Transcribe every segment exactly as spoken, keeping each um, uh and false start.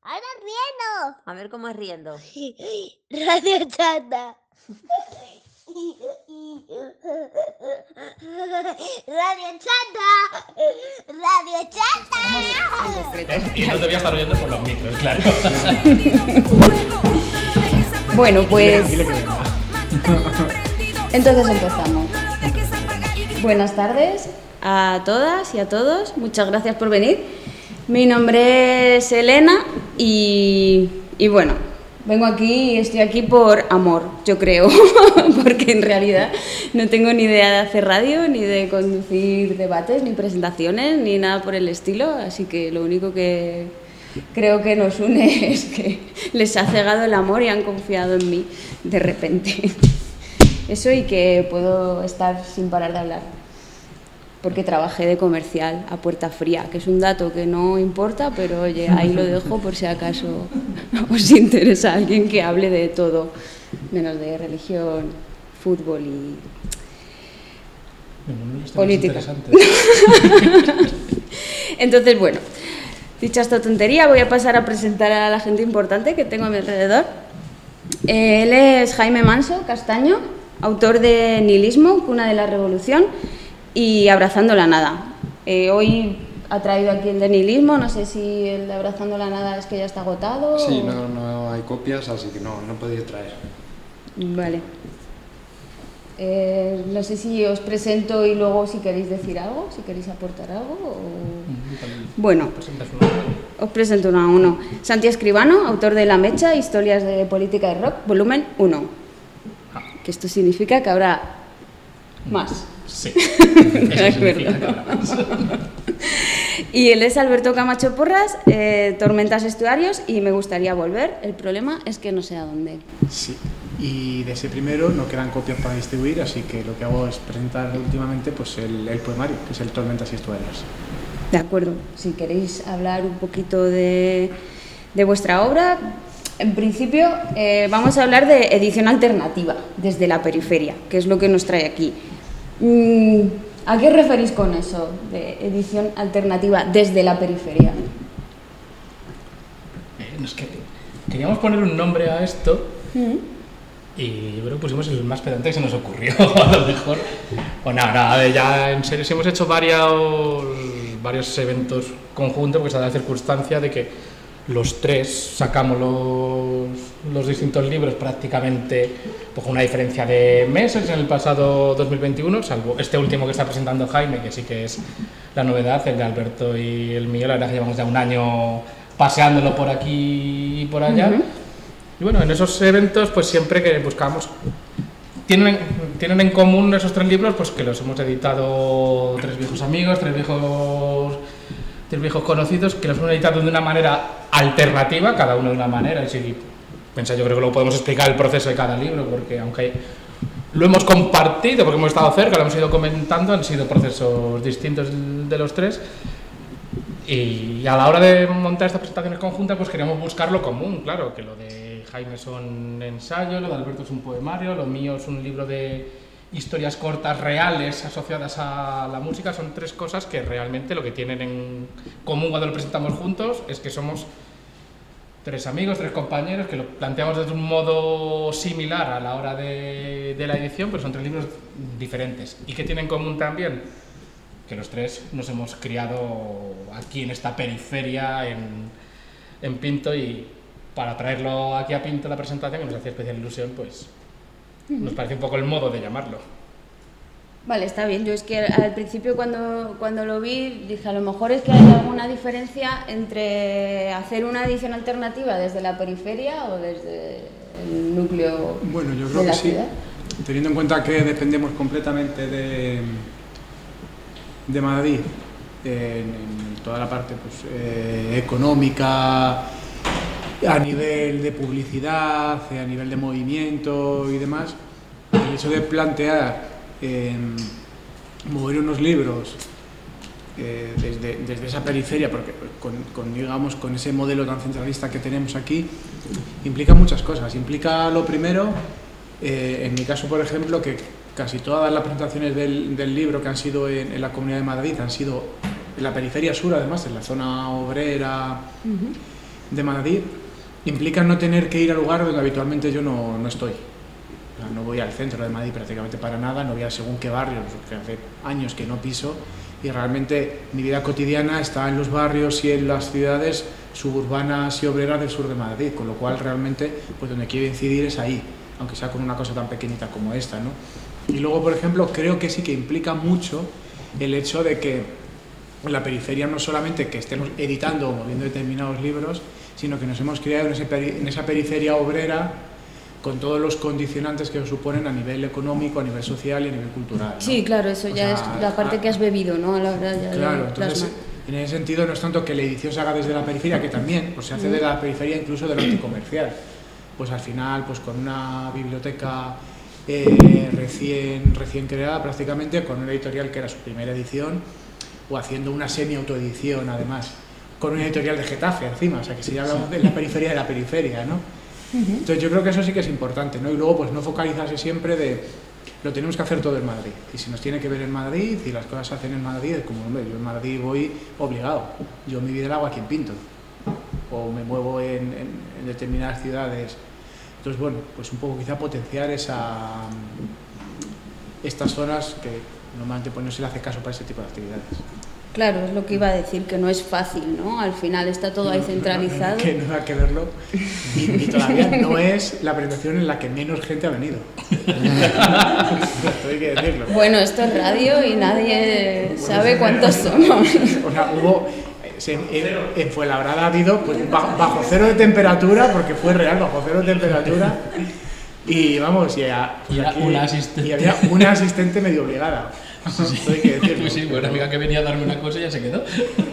Ahora riendo. A ver cómo es riendo. Radio Chata. Radio Chata. Radio Chata. ¿Eh? Y no te voy a estar oyendo por los micros, claro. Bueno, pues Dile que venga. entonces empezamos. Buenas tardes a todas y a todos. Muchas gracias por venir. Mi nombre es Elena y, y bueno, vengo aquí, estoy aquí por amor, yo creo, porque en realidad no tengo ni idea de hacer radio, ni de conducir debates, ni presentaciones, ni nada por el estilo, así que lo único que creo que nos une es que les ha cegado el amor y han confiado en mí de repente. Eso, y que puedo estar sin parar de hablar, porque trabajé de comercial a puerta fría, que es un dato que no importa, pero oye, ahí lo dejo por si acaso os interesa alguien que hable de todo, menos de religión, fútbol y política. Entonces, bueno, dicha esta tontería, voy a pasar a presentar a la gente importante que tengo a mi alrededor. Eh, él es Jaime Manso Castaño, autor de Nihilismo, Cuna de la Revolución, y Abrazando la Nada. Eh, hoy ha traído aquí el de Nihilismo, no sé si el de Abrazando la Nada es que ya está agotado. Sí, o... no, no hay copias, así que no, no he podido traer. Vale. Eh, no sé si os presento y luego si queréis decir algo, si queréis aportar algo. O... Bueno, os presento uno a uno. Santi Escribano, autor de La Mecha, Historias de Política y Rock, volumen uno. Que esto significa que habrá más. Sí. De acuerdo. Y él es Alberto Camacho Porras, eh, Tormentas Estuarios y Me gustaría volver. El problema es que no sé a dónde. Sí, y de ese primero no quedan copias para distribuir, así que lo que hago es presentar últimamente pues, el, el poemario, que es el Tormentas y Estuarios. De acuerdo. Si queréis hablar un poquito de, de vuestra obra, en principio eh, vamos a hablar de edición alternativa desde la periferia, que es lo que nos trae aquí. ¿A qué os referís con eso, de edición alternativa desde la periferia? Eh, es que queríamos poner un nombre a esto ¿Mm? y yo creo que pusimos el más pedante que se nos ocurrió, a lo mejor. O nada, nada, a ver, ya en serio, sí hemos hecho varios, varios eventos conjuntos, porque se da la circunstancia de que los tres sacamos los, los distintos libros prácticamente pues, con una diferencia de meses en el pasado dos mil veintiuno, salvo este último que está presentando Jaime, que sí que es la novedad, el de Alberto y el mío. La verdad que llevamos ya un año paseándolo por aquí y por allá. Uh-huh. Y bueno, en esos eventos pues siempre que buscamos, tienen, tienen en común esos tres libros pues que los hemos editado tres viejos amigos, tres viejos... tres viejos conocidos que los hemos editado de una manera alternativa, cada uno de una manera. Y si pensáis, yo creo que luego podemos explicar el proceso de cada libro, porque aunque lo hemos compartido, porque hemos estado cerca, lo hemos ido comentando, han sido procesos distintos de los tres. Y a la hora de montar estas presentaciones conjuntas, pues queríamos buscar lo común, claro, que lo de Jaime son ensayos, lo de Alberto es un poemario, lo mío es un libro de historias cortas reales asociadas a la música. Son tres cosas que realmente lo que tienen en común cuando lo presentamos juntos es que somos tres amigos, tres compañeros, que lo planteamos de un modo similar a la hora de, de la edición, pero son tres libros diferentes. ¿Y qué tienen en común también? Que los tres nos hemos criado aquí en esta periferia, en, en Pinto, y para traerlo aquí a Pinto la presentación, que nos hacía especial ilusión, pues nos parece un poco el modo de llamarlo. Vale, está bien. Yo es que al principio cuando, cuando lo vi dije, a lo mejor es que hay alguna diferencia entre hacer una edición alternativa desde la periferia o desde el núcleo bueno, yo creo de la que sí, ciudad. Teniendo en cuenta que dependemos completamente de, de Madrid en, en toda la parte pues, eh, económica, a nivel de publicidad, a nivel de movimiento y demás, el hecho de plantear eh, mover unos libros eh, desde, desde esa periferia, porque con, con, digamos, con ese modelo tan centralista que tenemos aquí, implica muchas cosas. Implica, lo primero, eh, en mi caso, por ejemplo, que casi todas las presentaciones del, del libro que han sido en, en la Comunidad de Madrid han sido en la periferia sur, además, en la zona obrera. Uh-huh. de Madrid implica no tener que ir al lugar donde habitualmente yo no, no estoy. O sea, no voy al centro de Madrid prácticamente para nada, no voy a según qué barrios, porque hace años que no piso, y realmente mi vida cotidiana está en los barrios y en las ciudades suburbanas y obreras del sur de Madrid, con lo cual realmente pues donde quiero incidir es ahí, aunque sea con una cosa tan pequeñita como esta, ¿no? Y luego, por ejemplo, creo que sí que implica mucho el hecho de que en la periferia no solamente que estemos editando o moviendo determinados libros, sino que nos hemos creado en, ese peri- en esa periferia obrera con todos los condicionantes que suponen a nivel económico, a nivel social y a nivel cultural, ¿no? Sí, claro, eso O ya sea, es la parte a- que has bebido, ¿no? A la hora ya Claro, de entonces plasmar. en ese sentido no es tanto que la edición se haga desde la periferia, que también pues se hace de la periferia incluso del arte comercial. Pues al final, pues con una biblioteca eh, recién, recién creada prácticamente, con una editorial que era su primera edición, o haciendo una semi-autoedición además, con una editorial de Getafe encima, o sea que si ya hablamos de la periferia de la periferia, ¿no? Entonces yo creo que eso sí que es importante, ¿no? Y luego pues no focalizarse siempre de lo tenemos que hacer todo en Madrid, y si nos tiene que ver en Madrid y las cosas se hacen en Madrid, es como, hombre, yo en Madrid voy obligado, yo mi vida la hago aquí en Pinto, o me muevo en, en, en determinadas ciudades. Entonces bueno, pues un poco quizá potenciar esa, estas zonas que normalmente pues no se le hace caso para ese tipo de actividades. Claro, es lo que iba a decir, que no es fácil, ¿no? Al final está todo ahí centralizado. Que no hay que verlo. Y, y todavía no es la presentación en la que menos gente ha venido. Esto hay que decirlo. Bueno, esto es radio y nadie sabe cuántos somos. O sea, hubo... En, en, en Fuenlabrada ha habido pues, bajo, bajo cero de temperatura, porque fue real, bajo cero de temperatura. Y vamos, y, a, Y aquí, una asistente. y había una asistente medio obligada. Esto hay que decirlo. Sí, buena amiga que venía a darme una cosa y ya se quedó.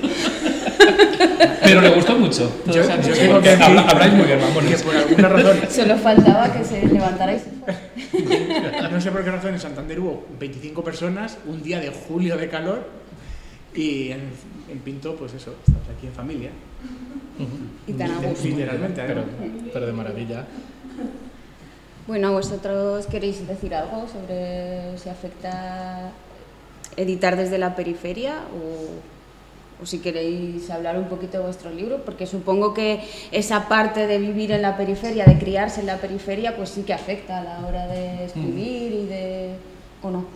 Pero le gustó mucho. Yo, Todos han yo dicho, tengo que decir habla- habláis muy bien, vamos. que por alguna razón, Solo faltaba que se levantara y se fuera. no sé por qué razón, en Santander hubo veinticinco personas, un día de julio de calor, y en, en Pinto, pues eso, estamos aquí en familia. Y tan a gusto. Literalmente, Pero, además. pero de maravilla. Bueno, ¿vosotros queréis decir algo sobre si afecta editar desde la periferia o, o si queréis hablar un poquito de vuestro libro? Porque supongo que esa parte de vivir en la periferia, de criarse en la periferia, pues sí que afecta a la hora de escribir y de... ¿o no?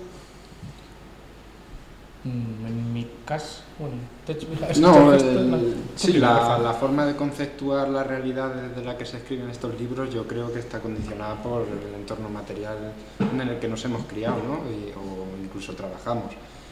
Mm, En mi caso, bueno, de hecho, es- No, es- el- es- sí, es- la, la forma de conceptuar la realidad desde la que se escriben estos libros yo creo que está condicionada por el entorno material en el que nos hemos criado, ¿no? Y- o incluso trabajamos.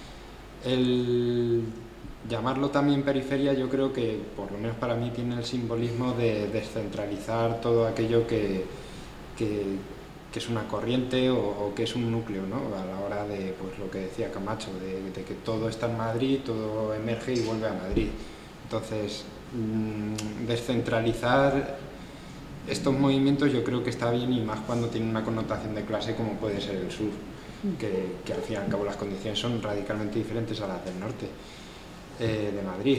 El llamarlo también periferia yo creo que, por lo menos para mí, tiene el simbolismo de descentralizar todo aquello que, que, que es una corriente o, o que es un núcleo, ¿no? A la hora de, pues lo que decía Camacho, de, de que todo está en Madrid, todo emerge y vuelve a Madrid. Entonces, mmm, descentralizar estos movimientos yo creo que está bien, y más cuando tiene una connotación de clase como puede ser el sur, que, que al fin y al cabo las condiciones son radicalmente diferentes a las del norte eh, de Madrid.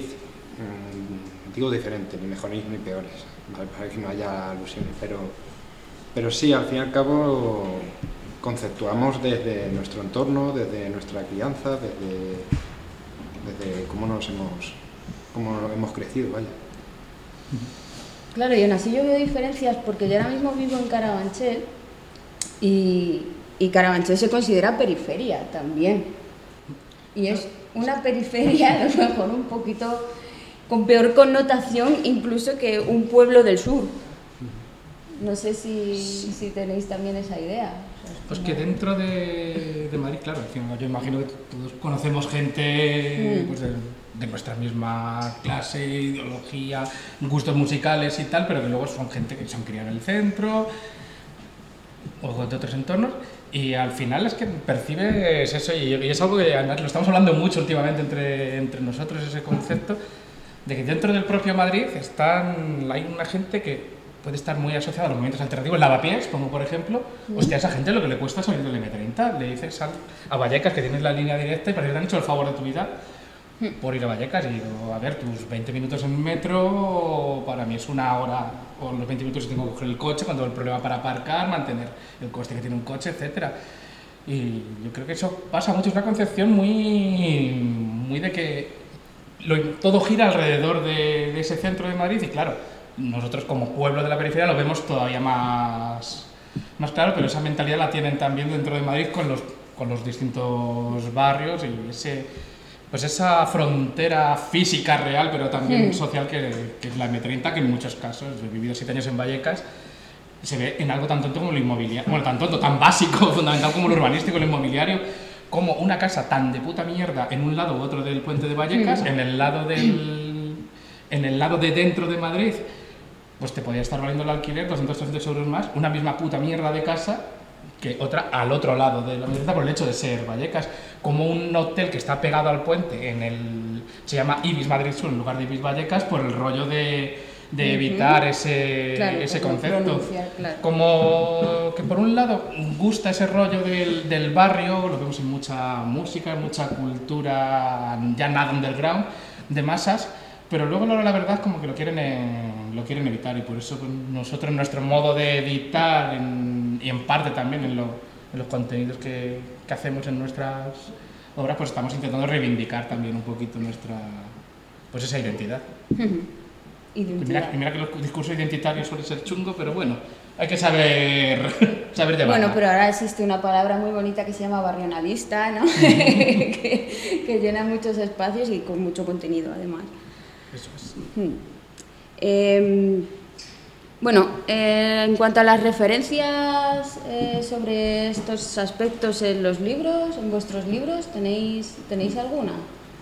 Mm, digo diferente, ni mejores ni peores, ¿vale? Para que no haya alusiones, pero, pero sí, al fin y al cabo conceptuamos desde nuestro entorno, desde nuestra crianza, desde, desde cómo nos hemos, cómo hemos crecido, vaya. Claro, y aún así yo veo diferencias porque yo ahora mismo vivo en Carabanchel y, y Carabanchel se considera periferia también. Y es una periferia a lo mejor un poquito con peor connotación incluso que un pueblo del sur. No sé si, si tenéis también esa idea. Pues que dentro de, de Madrid, claro, yo imagino que todos conocemos gente Mm. pues, de, de nuestra misma clase, ideología, gustos musicales y tal, pero que luego son gente que se han criado en el centro o de otros entornos, y al final es que percibes eso, y, y es algo que además lo estamos hablando mucho últimamente entre, entre nosotros, ese concepto de que dentro del propio Madrid están, hay una gente que puede estar muy asociada a los movimientos alternativos, lavapiés, como por ejemplo, hostia, a esa gente lo que le cuesta es salir del eme treinta, le dices a, a Vallecas que tienes la línea directa y parece que te han hecho el favor de tu vida por ir a Vallecas, y digo, a ver, tus veinte minutos en metro para mí es una hora, o los veinte minutos si tengo que coger el coche, cuando el problema para aparcar, mantener el coste que tiene un coche, etcétera. Y yo creo que eso pasa mucho, es una concepción muy, muy de que lo, todo gira alrededor de, de ese centro de Madrid, y claro, nosotros como pueblo de la periferia lo vemos todavía más, más claro, pero esa mentalidad la tienen también dentro de Madrid con los, con los distintos barrios y ese, pues esa frontera física real, pero también Hmm. social que, que es la eme treinta, que en muchos casos, yo he vivido siete años en Vallecas, se ve en algo tan tonto como lo inmobiliario, bueno, tan tonto, tan básico, fundamental como lo urbanístico, lo inmobiliario, como una casa tan de puta mierda en un lado u otro del puente de Vallecas, Mm. en el lado del, en el lado de dentro de Madrid, pues te podía estar valiendo el alquiler doscientos trescientos euros más, una misma puta mierda de casa que otra al otro lado de la meseta por el hecho de ser Vallecas, como un hotel que está pegado al puente, en el se llama Ibis Madrid Sur en lugar de Ibis Vallecas, por el rollo de, de Ujú. evitar ese, Claro, ese por no concepto. pronunciar, claro. Como que por un lado gusta ese rollo del, del barrio, lo vemos en mucha música, en mucha cultura, ya nada underground, de masas, pero luego la la verdad como que lo quieren, eh, lo quieren evitar y por eso pues, nosotros en nuestro modo de editar en- y en parte también en, lo- en los contenidos que, que hacemos en nuestras obras, pues estamos intentando reivindicar también un poquito nuestra, pues esa identidad. Y mira, Identidad. y mira que el discurso identitario suele ser chungo, pero bueno, hay que saber, saber llevarlo. Bueno, pero ahora existe una palabra muy bonita que se llama barrionalista, ¿no? que, que llena muchos espacios y con mucho contenido, además. Eso es. Hmm. Eh, bueno, eh, en cuanto a las referencias eh, sobre estos aspectos en los libros, en vuestros libros, ¿tenéis, ¿tenéis alguna?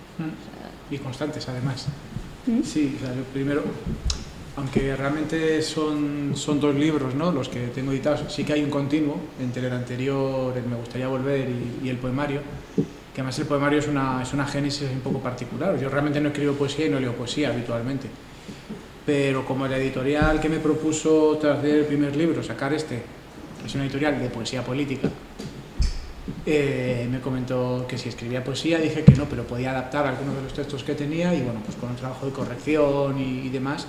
Y constantes, además. ¿Mm? Sí, o sea, yo primero, aunque realmente son, son dos libros, ¿no?, los que tengo editados, sí que hay un continuo entre el anterior, el Me gustaría volver, y, y el poemario, que además el poemario es una, es una génesis un poco particular. Yo realmente no escribo poesía y no leo poesía habitualmente, pero como la editorial que me propuso tras hacer el primer libro, sacar este, es una editorial de poesía política, Eh, me comentó que si escribía poesía, dije que no, pero podía adaptar algunos de los textos que tenía y bueno, pues con un trabajo de corrección y, y demás.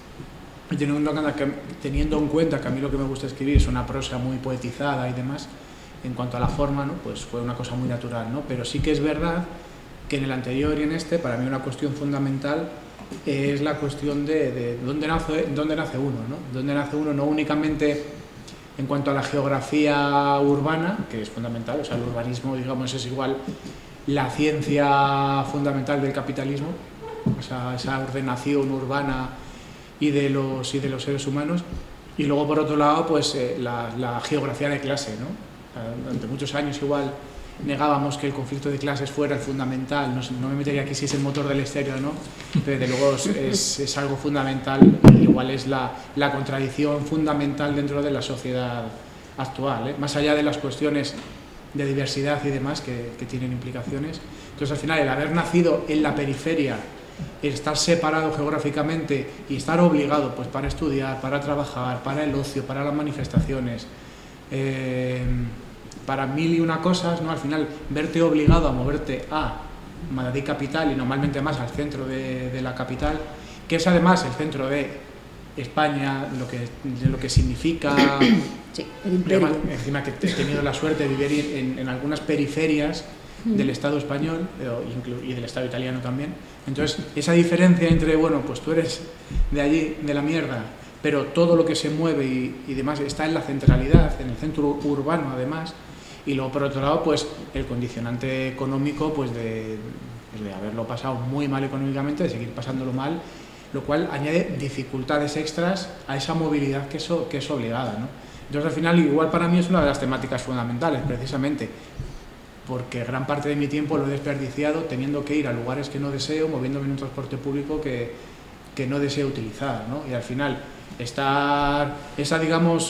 Y teniendo, que, teniendo en cuenta que a mí lo que me gusta escribir es una prosa muy poetizada y demás, en cuanto a la forma, ¿no?, pues fue una cosa muy natural, ¿no? Pero sí que es verdad que en el anterior y en este, para mí una cuestión fundamental es la cuestión de, de dónde nace, dónde nace uno, ¿no? Dónde nace uno no únicamente en cuanto a la geografía urbana, que es fundamental, o sea, el urbanismo, digamos, es igual la ciencia fundamental del capitalismo, o sea, esa ordenación urbana y de los, y de los seres humanos, y luego, por otro lado, pues eh, la, la geografía de clase, ¿no? O sea, durante muchos años igual negábamos que el conflicto de clases fuera el fundamental, no, sé, no me metería aquí si es el motor del estéreo o no, pero desde luego es, es, es algo fundamental, igual es la, la contradicción fundamental dentro de la sociedad actual, ¿eh? Más allá de las cuestiones de diversidad y demás que, que tienen implicaciones. Entonces, al final, el haber nacido en la periferia, el estar separado geográficamente y estar obligado pues, para estudiar, para trabajar, para el ocio, para las manifestaciones, eh, para mil y una cosas, ¿no? Al final, verte obligado a moverte a Madrid capital y normalmente más al centro de, de la capital, que es además el centro de España, lo que, de lo que significa. Sí, el imperio. Además, encima que he tenido la suerte de vivir en, en algunas periferias del Estado español y del Estado italiano también. Entonces, esa diferencia entre, bueno, pues tú eres de allí, de la mierda, pero todo lo que se mueve y, y demás está en la centralidad, en el centro urbano además. Y luego, por otro lado, pues el condicionante económico, pues de, pues de haberlo pasado muy mal económicamente, de seguir pasándolo mal, lo cual añade dificultades extras a esa movilidad que es, que es obligada, ¿no? Entonces, al final, igual para mí es una de las temáticas fundamentales, precisamente, porque gran parte de mi tiempo lo he desperdiciado teniendo que ir a lugares que no deseo, moviéndome en un transporte público que, que no deseo utilizar, ¿no? Y al final, estar esa, digamos,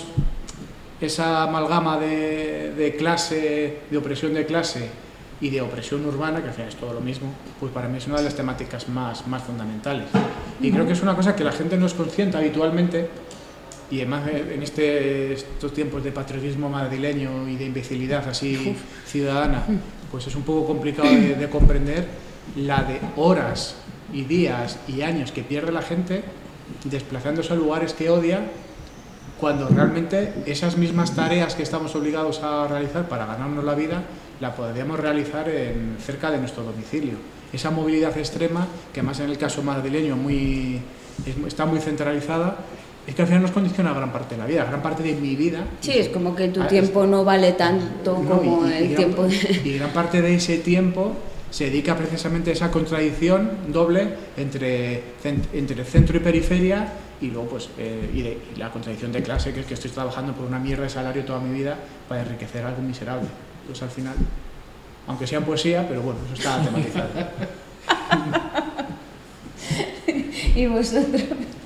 esa amalgama de, de clase, de opresión de clase y de opresión urbana, que al final es todo lo mismo, pues para mí es una de las temáticas más, más fundamentales. Y creo que es una cosa que la gente no es consciente habitualmente, y además en este, estos tiempos de patriotismo madrileño y de imbecilidad así ciudadana, pues es un poco complicado de, de comprender la de horas y días y años que pierde la gente desplazándose a lugares que odia, cuando realmente esas mismas tareas que estamos obligados a realizar para ganarnos la vida, la podríamos realizar en, cerca de nuestro domicilio. esa movilidad extrema, que además en el caso madrileño muy, es, está muy centralizada, es que al final nos condiciona gran parte de la vida, gran parte de mi vida. Sí, es como que tu Ah, tiempo no vale tanto no, como y- y el gran- tiempo de... Y gran parte de ese tiempo se dedica precisamente a esa contradicción doble entre, cent- entre centro y periferia, y luego pues eh, y, de- y la contradicción de clase, que es que estoy trabajando por una mierda de salario toda mi vida para enriquecer a algo miserable. Pues al final, aunque sea en poesía, pero bueno, eso está tematizado. Y vosotros...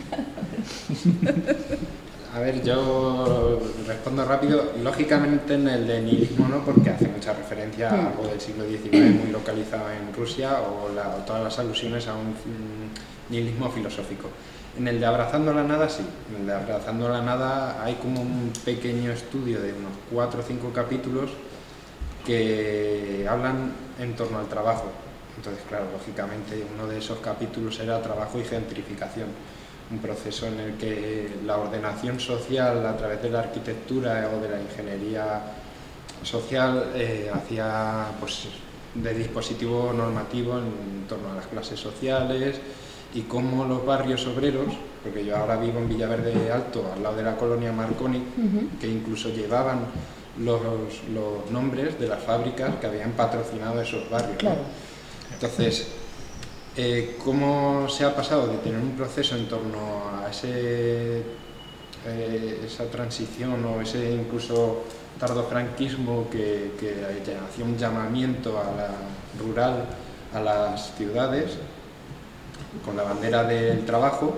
A ver, yo respondo rápido. Lógicamente en el de nihilismo no, porque hace mucha referencia a algo del siglo diecinueve muy localizado en Rusia, o, la, o todas las alusiones a un mm, nihilismo filosófico. En el de Abrazando la Nada sí, en el de Abrazando la Nada hay como un pequeño estudio de unos cuatro o cinco capítulos que hablan en torno al trabajo. Entonces, claro, lógicamente uno de esos capítulos era trabajo y gentrificación, un proceso en el que la ordenación social a través de la arquitectura o de la ingeniería social eh, hacía pues, de dispositivo normativo en torno a las clases sociales, y cómo los barrios obreros, porque yo ahora vivo en Villaverde Alto, al lado de la colonia Marconi, uh-huh. que incluso llevaban los, los nombres de las fábricas que habían patrocinado esos barrios. Claro. ¿no? Entonces, eh, cómo se ha pasado de tener un proceso en torno a ese, eh, esa transición o ese incluso tardofranquismo que, que hacía un llamamiento a la rural, a las ciudades, con la bandera del trabajo,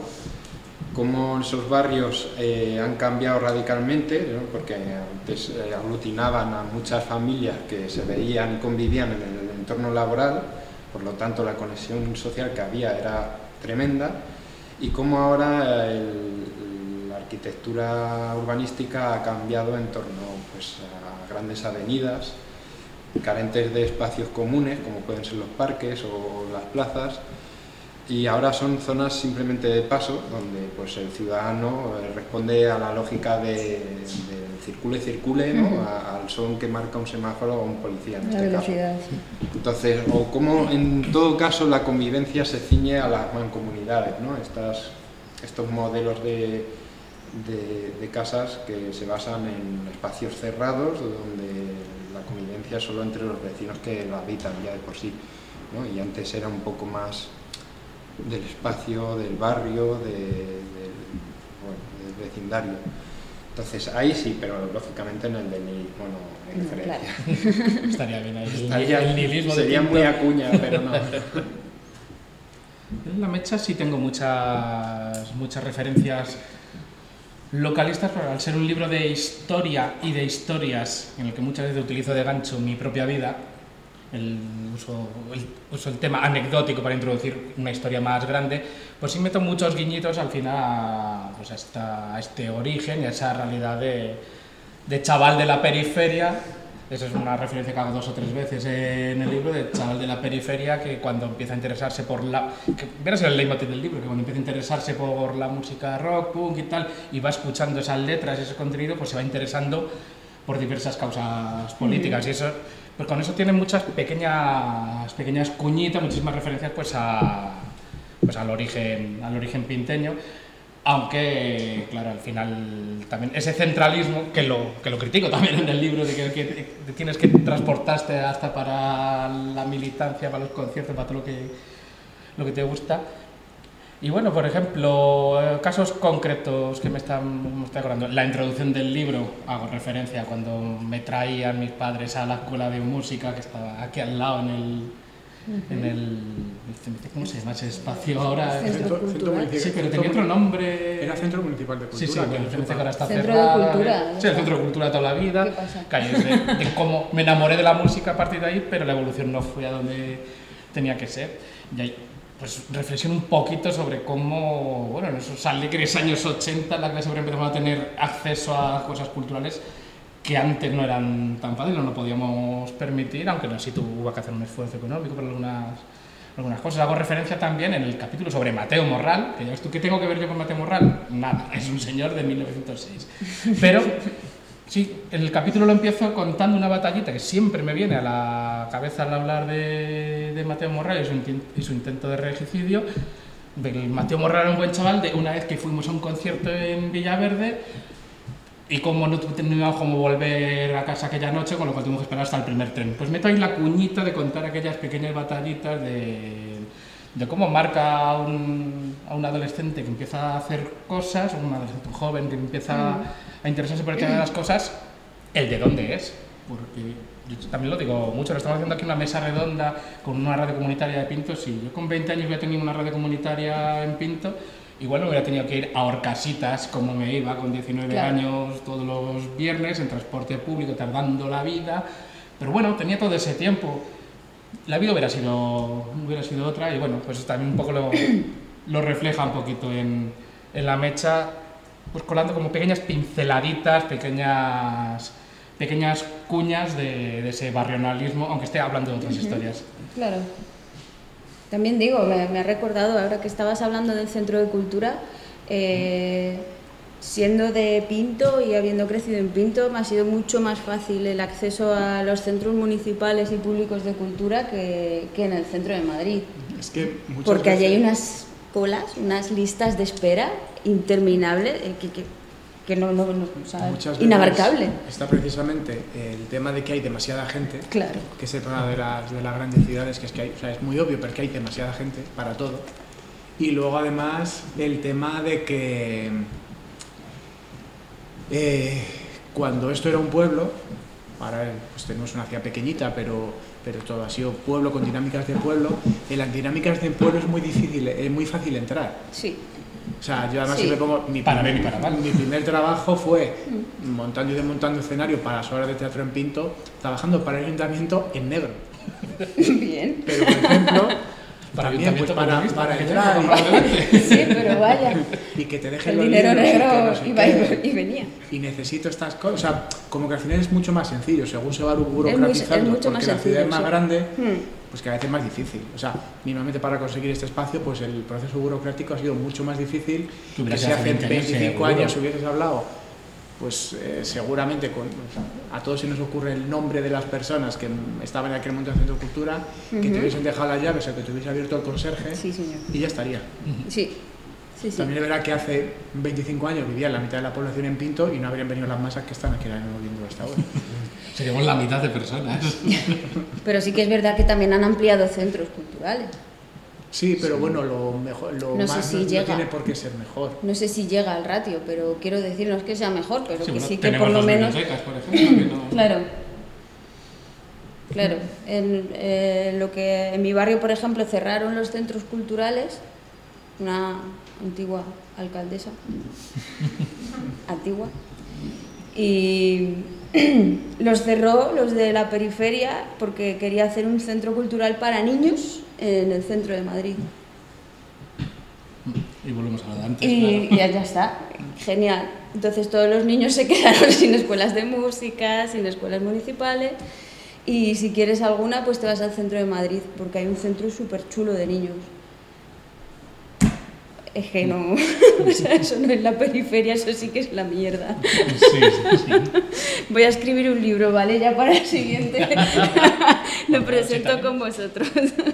cómo esos barrios eh, han cambiado radicalmente, ¿no? Porque antes eh, aglutinaban a muchas familias que se veían y convivían en el entorno laboral, por lo tanto la conexión social que había era tremenda, y cómo ahora el, la arquitectura urbanística ha cambiado en torno pues, a grandes avenidas carentes de espacios comunes, como pueden ser los parques o las plazas, y ahora son zonas simplemente de paso, donde pues, el ciudadano responde a la lógica de, de circule, circule, ¿no? Uh-huh. a, al son que marca un semáforo o un policía en La este velocidad. caso. Entonces, o como en todo caso la convivencia se ciñe a las mancomunidades, ¿no? Estas, estos modelos de, de, de casas que se basan en espacios cerrados, donde la convivencia es solo entre los vecinos que la habitan ya de por sí, ¿no? Y antes era un poco más del espacio, del barrio, de, de, bueno, del vecindario. Entonces ahí sí, pero lógicamente en el del nihilismo no hay No, diferencia. claro. Estaría bien ahí. El, Estaría, el nihilismo de sería Pinto. muy acuña, pero no. En La Mecha sí tengo muchas, muchas referencias localistas, pero al ser un libro de historia y de historias, en el que muchas veces utilizo de gancho mi propia vida, el uso, el, uso el tema anecdótico para introducir una historia más grande, pues sí meto muchos guiñitos al final a, pues a, esta, a este origen y a esa realidad de, de chaval de la periferia. Esa es una referencia que hago dos o tres veces en el libro, de chaval de la periferia que cuando empieza a interesarse por la... que viene a ser el leitmotiv del libro, que cuando empieza a interesarse por la música rock, punk y tal, y va escuchando esas letras y ese contenido, pues se va interesando por diversas causas políticas. Mm. Y eso, pues con eso tiene muchas pequeñas, pequeñas cuñitas, muchísimas referencias pues, a, pues al, origen, al origen pinteño. Aunque, claro, al final también ese centralismo, que lo, que lo critico también en el libro, de que, que tienes que transportarte hasta para la militancia, para los conciertos, para todo lo que, lo que te gusta. Y bueno, por ejemplo, casos concretos que me están me estoy acordando. La introducción del libro, hago referencia cuando me traían mis padres a la escuela de música, que estaba aquí al lado en el... Uh-huh. En el, ¿cómo se llama ese espacio ahora? Centro, centro, centro sí, pero tenía otro nombre. Era Centro Municipal de Cultura. Sí, sí, bueno, el centro ahora está Centro cerrado. de Cultura. Sí, el Centro de Cultura toda la vida. ¿Qué pasa? Calles de, de cómo me enamoré de la música a partir de ahí, pero la evolución no fue a donde tenía que ser. Y ahí, pues reflexiono un poquito sobre cómo, bueno, en esos alegres años ochenta la clase obrera empezamos a tener acceso a cosas culturales que antes no eran tan fáciles, no lo podíamos permitir, aunque no, sí tuvo que hacer un esfuerzo económico por algunas, algunas cosas. Hago referencia también en el capítulo sobre Mateo Morral, que ya ves tú, ¿qué tengo que ver yo con Mateo Morral? Nada, es un señor de mil novecientos seis. Pero Sí, el capítulo lo empiezo contando una batallita que siempre me viene a la cabeza al hablar de, de Mateo Morral y su, y su intento de regicidio. El Mateo Morral era un buen chaval de una vez que fuimos a un concierto en Villaverde y como no teníamos cómo volver a casa aquella noche, con lo cual tuvimos que esperar hasta el primer tren. Pues meto ahí la cuñita de contar aquellas pequeñas batallitas de, de cómo marca a un, a un adolescente que empieza a hacer cosas, un adolescente joven que empieza mm. a interesarse por el tema de las cosas, el de dónde es. Porque yo también lo digo mucho, lo estamos haciendo aquí una mesa redonda con una radio comunitaria de Pinto. Si yo con veinte años hubiera tenido una radio comunitaria en Pinto, igual no hubiera tenido que ir a Orcasitas como me iba con diecinueve claro. años todos los viernes en transporte público, tardando la vida. Pero bueno, tenía todo ese tiempo. La vida hubiera sido, hubiera sido otra y bueno, pues también un poco lo, lo refleja un poquito en, en la mecha, pues colando como pequeñas pinceladitas, pequeñas... pequeñas cuñas de, de ese barrionalismo, aunque esté hablando de otras uh-huh. historias. Claro. También digo, me, me ha recordado, ahora que estabas hablando del Centro de Cultura, eh, siendo de Pinto y habiendo crecido en Pinto, me ha sido mucho más fácil el acceso a los centros municipales y públicos de cultura que, que en el centro de Madrid. Es que muchas Porque veces... allí hay unas colas, unas listas de espera interminables, eh, que... que que no, no, no o sea, inabarcable. Está precisamente el tema de que hay demasiada gente, claro. que es el problema de las, de las grandes ciudades, que es que hay, o sea, es muy obvio, pero que hay demasiada gente para todo. Y luego además el tema de que eh, cuando esto era un pueblo, ahora pues tenemos una ciudad pequeñita, pero, pero todo ha sido pueblo con dinámicas de pueblo, en las dinámicas de pueblo es muy difícil, es muy fácil entrar. Sí. O sea, yo además sí. siempre pongo mi, para primer, ver y para mal. mi primer trabajo fue montando y desmontando escenario para las obras de teatro en Pinto, trabajando para el ayuntamiento en negro. Bien. Pero por ejemplo, para también pues, para, para, para entrar y, sí, pero vaya. Y que te dejen el los dinero libros negro y, no sé iba qué, y venía. Y necesito estas cosas, o sea, como que al final es mucho más sencillo, según se va burocratizando, es muy, es mucho porque más la sencillo, ciudad es más sí. grande. Hmm. Pues cada vez es más difícil. O sea, mínimamente para conseguir este espacio, pues el proceso burocrático ha sido mucho más difícil que, que si hace veinticinco años hubieses hablado, pues eh, seguramente con, o sea, a todos se nos ocurre el nombre de las personas que estaban en aquel momento en el Centro de Cultura, uh-huh. que te hubiesen dejado las llaves o que te hubiese abierto el conserje, sí, señor. Y ya estaría. Uh-huh. Sí. Sí, sí. También es verdad que hace veinticinco años vivía la mitad de la población en Pinto y no habrían venido las masas que están aquí ahora mismo viendo esta hora. Seríamos la mitad de personas. Pero sí que es verdad que también han ampliado centros culturales. Sí, pero sí. bueno, lo mejor, lo no más sé si no, llega. no tiene por qué ser mejor. No sé si llega al ratio, pero quiero decir, no es que sea mejor, pero sí, que bueno, sí que por lo menos... Por ejemplo, que no... Claro. Claro. En, eh, lo que en mi barrio, por ejemplo, cerraron los centros culturales, una antigua alcaldesa, antigua, y los cerró los de la periferia porque quería hacer un centro cultural para niños en el centro de Madrid. Y volvemos a lo de antes. Y claro. ya, ya está, genial. Entonces todos los niños se quedaron sin escuelas de música, sin escuelas municipales, y si quieres alguna, pues te vas al centro de Madrid, porque hay un centro súper chulo de niños. Es que no, o sea, eso no es la periferia, eso sí que es la mierda. Sí, sí, sí. Voy a escribir un libro, ¿vale? Ya para el siguiente lo presento con vosotros.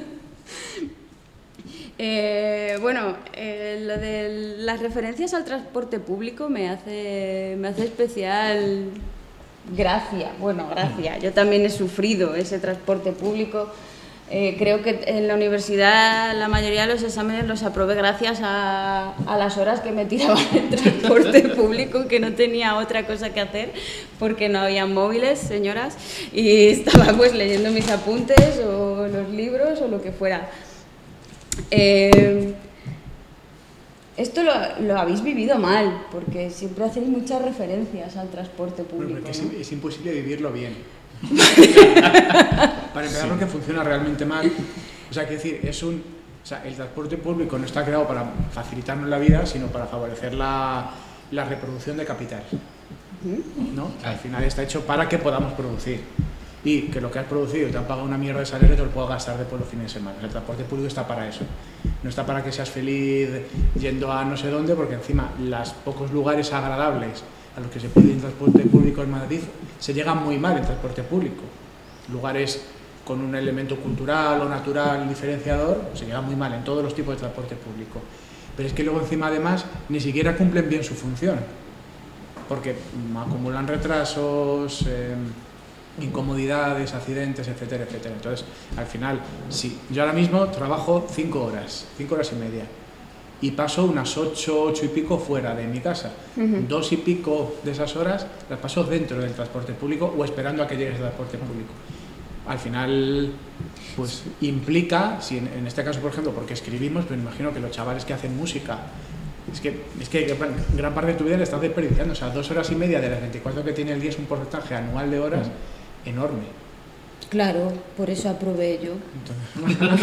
Eh, bueno, eh, lo de las referencias al transporte público me hace, me hace especial gracia. Bueno, gracia. Yo también he sufrido ese transporte público. Eh, creo que en la universidad la mayoría de los exámenes los aprobé gracias a, a las horas que me tiraba en transporte público, que no tenía otra cosa que hacer porque no había móviles, señoras, y estaba pues leyendo mis apuntes o los libros o lo que fuera. Eh, esto lo, lo habéis vivido mal, porque siempre hacéis muchas referencias al transporte público. Bueno, ¿no? es, es imposible vivirlo bien. Para empezar, sí. Lo que funciona realmente mal, o sea, quiero decir, es un, o sea, el transporte público no está creado para facilitarnos la vida, sino para favorecer la, la reproducción de capital, ¿no? Al final está hecho para que podamos producir. Y que lo que has producido y te han pagado una mierda de salario te lo puedo gastar después los fines de semana. El transporte público está para eso. No está para que seas feliz yendo a no sé dónde, porque encima los pocos lugares agradables a los que se puede ir en transporte público en Madrid, se llega muy mal en transporte público. Lugares con un elemento cultural o natural diferenciador, se llega muy mal en todos los tipos de transporte público. Pero es que luego encima además ni siquiera cumplen bien su función, porque acumulan retrasos, eh, incomodidades, accidentes, etcétera, etcétera. Entonces, al final, sí, yo ahora mismo trabajo cinco horas, cinco horas y media, y paso unas ocho, ocho y pico fuera de mi casa. Uh-huh. Dos y pico de esas horas las paso dentro del transporte público o esperando a que llegue el transporte público. Al final, pues implica, si en, en este caso, por ejemplo, porque escribimos, pero me imagino que los chavales que hacen música, es que, es que gran, gran parte de tu vida le estás desperdiciando. O sea, dos horas y media de las veinticuatro que tiene el día es un porcentaje anual de horas uh-huh. enorme. Claro, por eso aprobé yo. Entonces,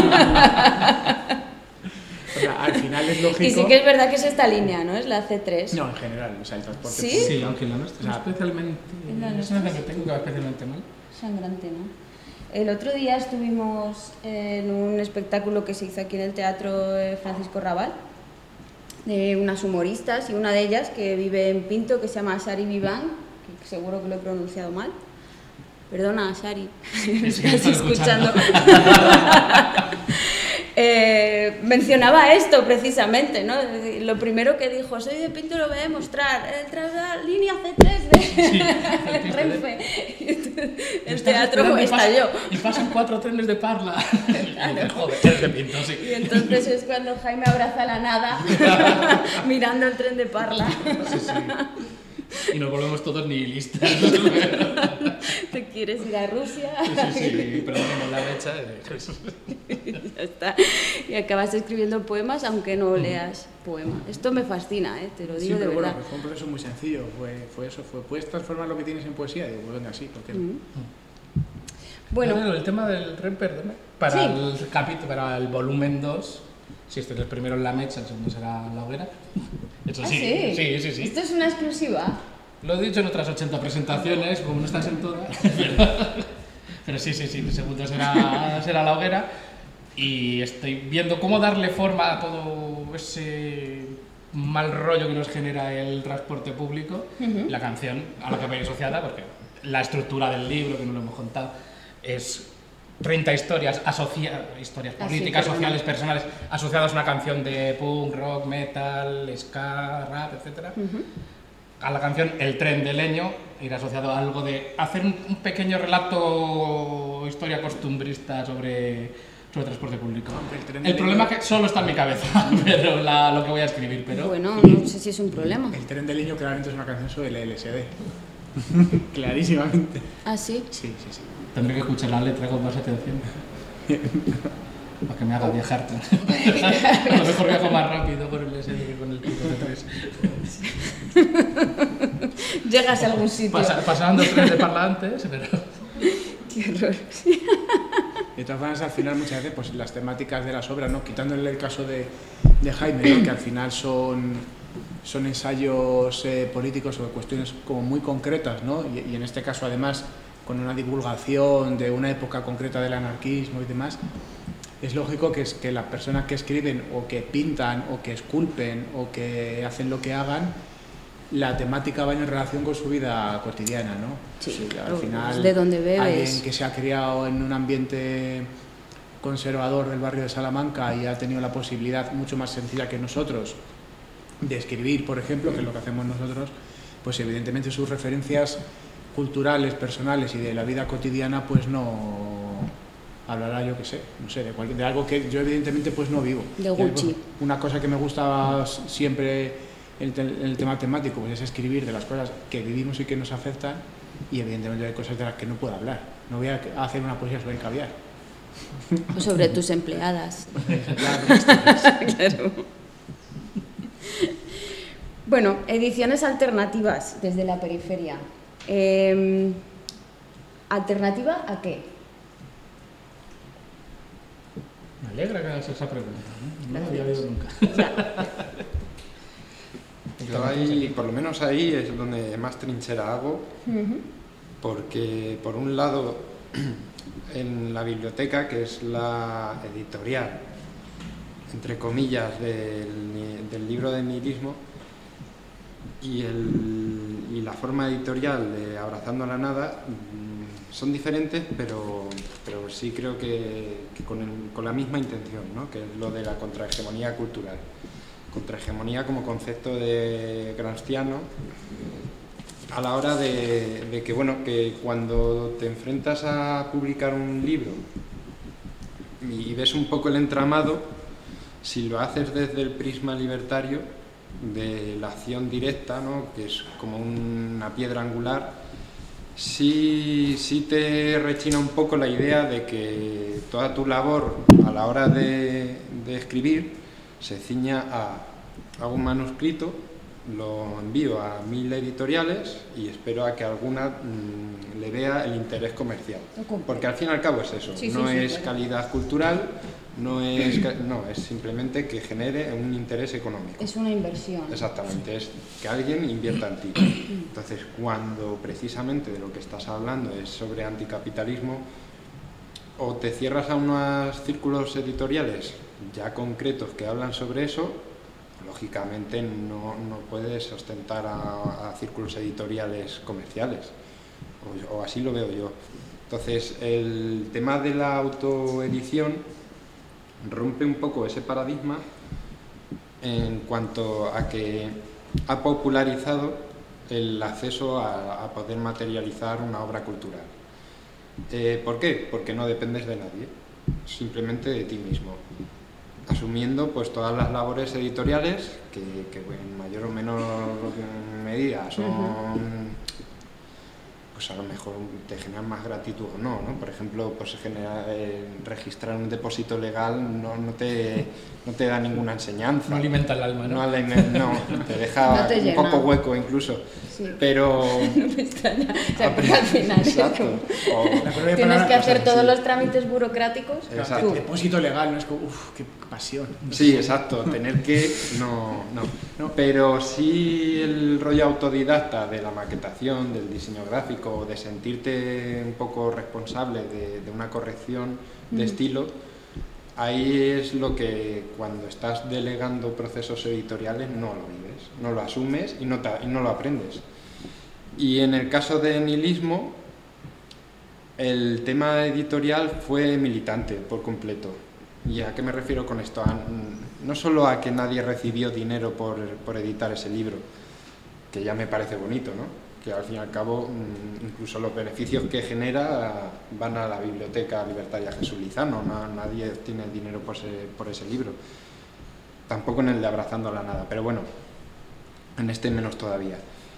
o sea, al final es lógico. Y sí que es verdad que es esta línea, ¿no? Es la C tres. No, en general, o sea, el transporte. ¿Sí? Público. Sí, aunque la nuestra o sea, especialmente. La Es una que tengo que va especialmente mal. Sangrante, ¿no? El otro día estuvimos en un espectáculo que se hizo aquí en el Teatro Francisco Raval, de unas humoristas, y una de ellas que vive en Pinto, que se llama Shari Vivan, que seguro que lo he pronunciado mal. Perdona, Shari, me estás escuchando. Eh, mencionaba esto precisamente, ¿no? Lo primero que dijo, soy de Pinto y lo voy a demostrar, el tra- la línea C tres de Sí, Renfe. El teatro estalló. Y pasan cuatro trenes de Parla. Claro. Joder, es de Pinto, sí. Y entonces es cuando Jaime abraza la nada mirando el tren de Parla. Sí, sí. Y nos volvemos todos nihilistas. ¿Te quieres ir a Rusia? Sí, sí, sí, perdonemos la brecha. Ya está. Y acabas escribiendo poemas aunque no leas poema. Esto me fascina, ¿eh? Te lo digo sí, de pero verdad. Bueno, fue un proceso muy sencillo. Fue, fue eso, fue, ¿puedes transformar lo que tienes en poesía? Y digo, bueno, así, ¿por qué no? Mm. Bueno, no, no, el tema del tren, perdona. Para, sí. el capítulo, para el volumen dos, si este es el primero en la mecha, el segundo será la hoguera. Eso ¿Ah, sí, sí? sí, sí, sí. ¿Esto es una exclusiva? Lo he dicho en otras ochenta presentaciones, como no estás en todas. Pero, pero sí, sí, sí, el segundo será, será la hoguera. Y estoy viendo cómo darle forma a todo ese mal rollo que nos genera el transporte público. Uh-huh. La canción a la que voy asociada, porque la estructura del libro, que no lo hemos contado, es treinta historias, asocia historias políticas, Así, sociales, bueno. personales, asociadas a una canción de punk, rock, metal, ska, rap, etcétera. Uh-huh. A la canción El tren de leño, ir asociado a algo de hacer un, un pequeño relato, historia costumbrista sobre, sobre transporte público. El, el problema es que solo está en mi cabeza, pero la, lo que voy a escribir, pero... Bueno, no sé si es un problema. El tren de leño claramente es una canción sobre el L S D. Clarísimamente. ¿Ah, sí? Sí, sí, sí. Tendré que escuchar la letra con más atención. Para que me haga viajar. A lo mejor viajo más rápido con el L S D que con el pico de tres. Llegas a algún sitio. Pasa, pasaban dos trenes de Parla antes, pero... Qué horror. De todas formas, al final muchas veces pues, las temáticas de las obras, ¿no? Quitándole el caso de, de Jaime, ¿no? Que al final son, son ensayos eh, políticos sobre cuestiones como muy concretas, ¿no? Y, y en este caso además con una divulgación de una época concreta del anarquismo y demás, es lógico que, es, que las personas que escriben o que pintan o que esculpen o que hacen lo que hagan, la temática va en relación con su vida cotidiana, ¿no? Sí, sí, claro, al final, de donde bebes. Alguien que se ha criado en un ambiente conservador del barrio de Salamanca y ha tenido la posibilidad mucho más sencilla que nosotros de escribir, por ejemplo, que es lo que hacemos nosotros, pues evidentemente sus referencias culturales, personales y de la vida cotidiana, pues no hablará, yo qué sé, no sé, de, cualquier, de algo que yo evidentemente pues no vivo. De Gucci. Una cosa que me gusta siempre el, te, el tema temático pues es escribir de las cosas que vivimos y que nos afectan, y evidentemente hay cosas de las que no puedo hablar. No voy a hacer una poesía sobre el caviar. O sobre tus empleadas. Claro, claro. Bueno, ediciones alternativas desde la periferia. Eh, ¿Alternativa a qué? Me alegra que hagas esa pregunta, ¿no? No lo había oído nunca. Yo ahí, por lo menos ahí es donde más trinchera hago, uh-huh. porque por un lado en la biblioteca, que es la editorial, entre comillas, del, del libro de nihilismo, y el y la forma editorial de Abrazando a la Nada mmm, son diferentes, pero, pero sí creo que, que con, el, con la misma intención, ¿no? Que es lo de la contrahegemonía cultural. Contrahegemonía como concepto de Gramsciano, a la hora de, de que, bueno, que cuando te enfrentas a publicar un libro y ves un poco el entramado, si lo haces desde el prisma libertario de la acción directa, ¿no? Que es como una piedra angular, sí, sí te rechina un poco la idea de que toda tu labor a la hora de, de escribir se ciña a, a un manuscrito, lo envío a mil editoriales y espero a que alguna mmm, le vea el interés comercial, porque al fin y al cabo es eso, sí, no sí, sí, es claro. calidad cultural, no es, no, es simplemente que genere un interés económico. Es una inversión. Exactamente, es que alguien invierta en ti. Entonces, cuando precisamente de lo que estás hablando es sobre anticapitalismo, o te cierras a unos círculos editoriales ya concretos que hablan sobre eso, lógicamente no, no puedes ostentar a, a círculos editoriales comerciales, o, o así lo veo yo. Entonces, el tema de la autoedición rompe un poco ese paradigma en cuanto a que ha popularizado el acceso a, a poder materializar una obra cultural. Eh, ¿Por qué? Porque no dependes de nadie, simplemente de ti mismo, asumiendo pues todas las labores editoriales que, que en mayor o menor medida son, uh-huh. pues a lo mejor te generan más gratitud o no, ¿no? Por ejemplo, pues genera, eh, registrar un depósito legal no, no, te, no te da ninguna enseñanza. No alimenta el alma, ¿no? No, no te deja no te un llena. poco hueco incluso. Sí. Pero... No me extraña. O sea, porque al final Exacto. O, tienes que hacer todos sí. los trámites burocráticos. Exacto. El depósito legal, no es como, uff, qué pasión. Sí, exacto, tener que... No, no, no. Pero sí el rollo autodidacta de la maquetación, del diseño gráfico, de sentirte un poco responsable de, de una corrección de mm. estilo, ahí es lo que cuando estás delegando procesos editoriales no lo vives, no lo asumes y no, te, y no lo aprendes. Y en el caso de nihilismo, el tema editorial fue militante por completo. ¿Y a qué me refiero con esto? A, no solo a que nadie recibió dinero por, por editar ese libro, que ya me parece bonito, ¿no? Que al fin y al cabo incluso los beneficios que genera van a la Biblioteca Libertaria Jesús Lizano, no, nadie tiene dinero por ese, por ese libro, tampoco en el de Abrazando a la Nada, pero bueno, en este menos todavía,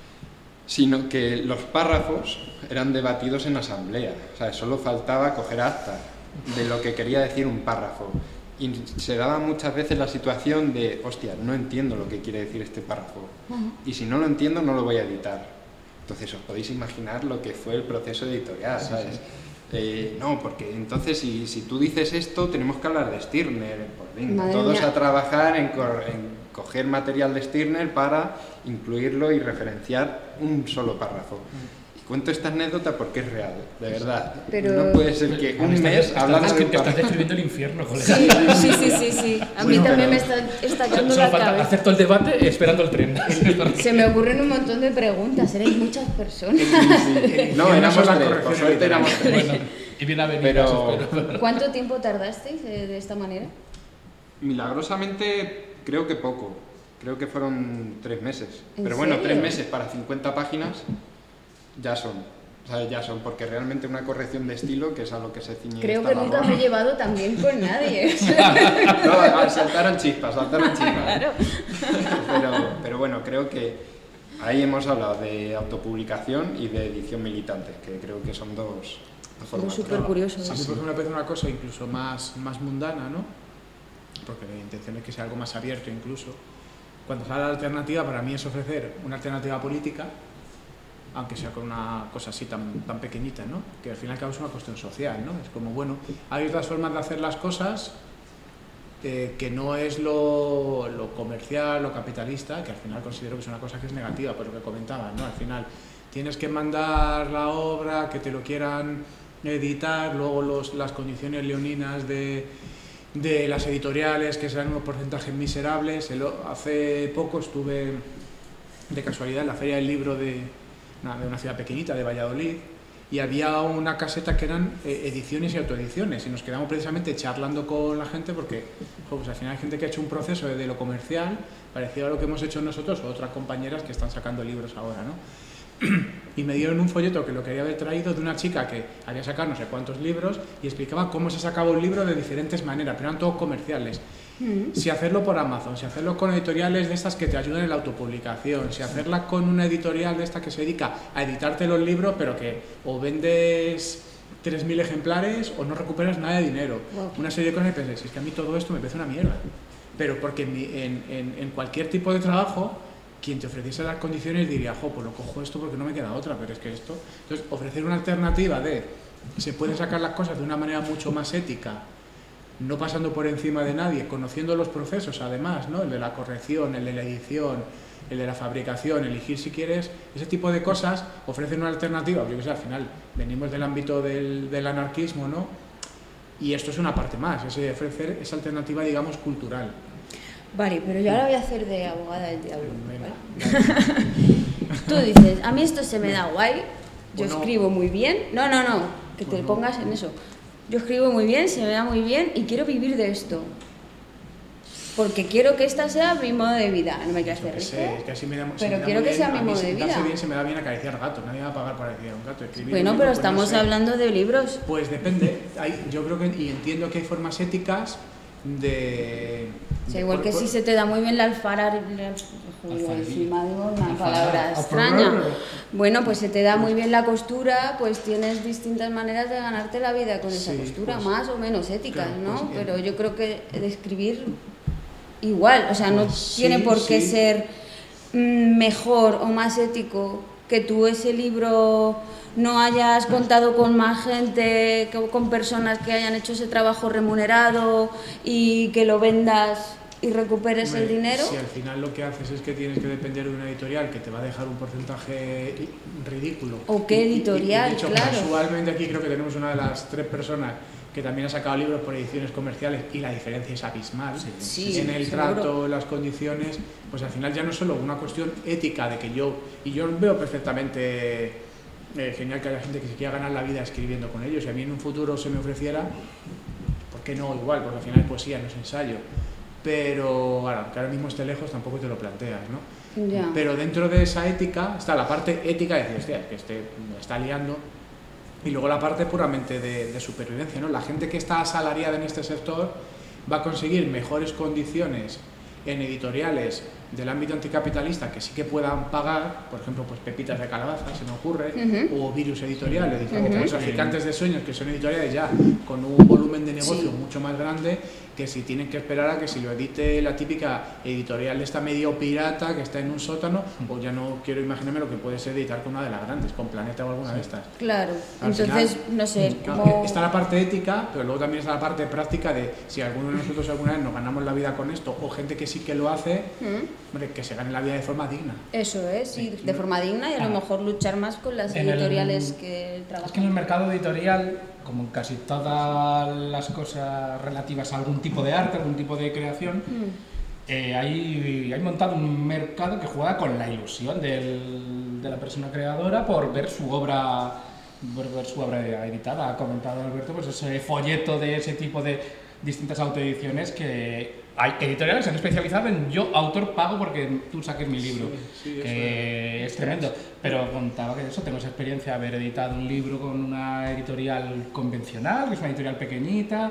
sino que los párrafos eran debatidos en asamblea, o sea, solo faltaba coger acta de lo que quería decir un párrafo. Y se daba muchas veces la situación de, hostia, no entiendo lo que quiere decir este párrafo, uh-huh. y si no lo entiendo no lo voy a editar. Entonces os podéis imaginar lo que fue el proceso editorial, ¿sabes? Sí, sí. Eh, no, porque entonces si, si tú dices esto tenemos que hablar de Stirner, pues venga, Madre todos mía. a trabajar en, cor, en coger material de Stirner para incluirlo y referenciar un solo párrafo. Uh-huh. Cuento esta anécdota porque es real, de verdad. Pero... No puede ser que un mes hablando de un Estás describiendo el infierno, colega. Sí, sí, sí, sí, sí. A mí bueno, también pero... me está estallando Solo la falta cabeza. hacer todo el debate esperando el tren. Se me ocurren un montón de preguntas, erais muchas personas. Sí, sí. No, éramos tres, por suerte éramos tres. Bueno, y bien avenidos, pero... ¿Cuánto tiempo tardasteis de, de esta manera? Milagrosamente creo que poco, creo que fueron tres meses. Pero bueno, serio? tres meses para cincuenta páginas ya son. O sea, ya son, porque realmente una corrección de estilo, que es a lo que se ciñe Creo esta que nunca labor. me he llevado tan bien con nadie. No, saltaron chispas, saltaron chispas. Claro. Pero, pero bueno, creo que ahí hemos hablado de autopublicación y de edición militante, que creo que son dos, dos Es formas. súper curioso. A mí, eso. por ejemplo, me parece una cosa incluso más, más mundana, ¿no? Porque la intención es que sea algo más abierto incluso. Cuando sale la alternativa, para mí es ofrecer una alternativa política, aunque sea con una cosa así tan, tan pequeñita, ¿no? Que al fin y al cabo es una cuestión social, ¿no? Es como, bueno, hay otras formas de hacer las cosas eh, que no es lo, lo comercial, lo capitalista, que al final considero que es una cosa que es negativa, por lo que comentaban, ¿no? Al final tienes que mandar la obra, que te lo quieran editar, luego los, las condiciones leoninas de, de las editoriales, que serán unos porcentajes miserables. El, hace poco estuve de casualidad en la Feria del Libro de una, de una ciudad pequeñita, de Valladolid, y había una caseta que eran eh, ediciones y autoediciones, y nos quedamos precisamente charlando con la gente porque jo, pues al final hay gente que ha hecho un proceso de, de lo comercial parecido a lo que hemos hecho nosotros o otras compañeras que están sacando libros ahora, ¿no? Y me dieron un folleto que lo quería haber traído de una chica que había sacado no sé cuántos libros y explicaba cómo se sacaba un libro de diferentes maneras, pero eran todos comerciales. Mm. Si hacerlo por Amazon, si hacerlo con editoriales de estas que te ayudan en la autopublicación, si hacerla con una editorial de esta que se dedica a editarte los libros, pero que o vendes tres mil ejemplares o no recuperas nada de dinero. Wow. Una serie de cosas y pensé, si es que a mí todo esto me parece una mierda. Pero porque en, mi, en, en, en cualquier tipo de trabajo, quien te ofreciese las condiciones diría, jo, pues lo cojo esto porque no me queda otra, pero es que esto... Entonces, ofrecer una alternativa de se pueden sacar las cosas de una manera mucho más ética, no pasando por encima de nadie, conociendo los procesos además, ¿no? El de la corrección, el de la edición, el de la fabricación, elegir si quieres, ese tipo de cosas ofrecen una alternativa. Yo que sé, al final venimos del ámbito del, del anarquismo, ¿no? Y esto es una parte más, es ofrecer esa alternativa, digamos, cultural. Vale, pero yo ahora voy a hacer de abogada del diablo, ¿vale? Tú dices, a mí esto se me da guay, yo bueno, escribo muy bien, no, no, no, que te bueno. pongas en eso, yo escribo muy bien, se me da muy bien y quiero vivir de esto, porque quiero que esta sea mi modo de vida, no me quieras hacer rico, es que así me da, pero me quiero da que bien, sea mi modo de vida. Bien, se me da bien acariciar gatos, nadie va a pagar por acariciar un gato. Escribir bueno, un pero libro, estamos pues no sé. hablando de libros. Pues depende, hay, yo creo que, y entiendo que hay formas éticas de... O sea, igual que si se te da muy bien la alfarería, encima digo una palabra extraña. Bueno, pues se te da muy bien la costura, pues tienes distintas maneras de ganarte la vida con esa sí, costura, pues, más o menos éticas, claro, ¿no? Pues, pero yo creo que de escribir igual, o sea, no pues, tiene sí, por qué sí. ser mejor o más ético que tú ese libro no hayas contado con más gente, con personas que hayan hecho ese trabajo remunerado y que lo vendas y recuperes Hombre, el dinero. Si al final lo que haces es que tienes que depender de una editorial que te va a dejar un porcentaje ridículo. ¿O qué editorial? Y, y, y de hecho, claro. Casualmente aquí creo que tenemos una de las tres personas que también ha sacado libros por ediciones comerciales y la diferencia es abismal. Sí, sí, en el seguro. trato, las condiciones, pues al final ya no es solo una cuestión ética de que yo, y yo veo perfectamente eh, genial que haya gente que se quiera ganar la vida escribiendo con ellos, y a mí en un futuro se me ofreciera, ¿por qué no? Igual, porque al final es poesía, no es ensayo, pero bueno, que ahora mismo esté lejos tampoco te lo planteas, ¿no? Ya. Pero dentro de esa ética está la parte ética de decir, hostia, que este me está liando. Y luego la parte puramente de, de supervivencia, ¿no? La gente que está asalariada en este sector va a conseguir mejores condiciones en editoriales del ámbito anticapitalista que sí que puedan pagar, por ejemplo, pues Pepitas de Calabaza, se me ocurre, uh-huh. o Virus Editorial, uh-huh. o esos Gigantes de Sueños, que son editoriales ya con un volumen de negocio sí. mucho más grande, que si tienen que esperar a que si lo edite la típica editorial esta medio pirata que está en un sótano, pues ya no quiero imaginarme lo que puede ser editar con una de las grandes, con Planeta o alguna sí. de estas. Claro, Al entonces, final, no sé, claro, como... está la parte ética, pero luego también está la parte práctica de si alguno de nosotros alguna vez nos ganamos la vida con esto, o gente que sí que lo hace, ¿Mm? hombre, que se gane la vida de forma digna. Eso es, sí, de forma digna y a lo mejor luchar más con las en editoriales el, que trabajan. Es que en el mercado editorial, como en casi todas las cosas relativas a algún tipo de arte, algún tipo de creación, mm. eh, hay, hay montado un mercado que juega con la ilusión del, de la persona creadora por ver su obra, por ver su obra editada. Ha comentado Alberto, pues ese folleto de ese tipo de distintas autoediciones que hay editoriales que se han especializado en yo, autor, pago porque tú saques mi libro, sí, sí, que es, es tremendo. Pero contaba que eso, tengo esa experiencia de haber editado un libro con una editorial convencional, que es una editorial pequeñita,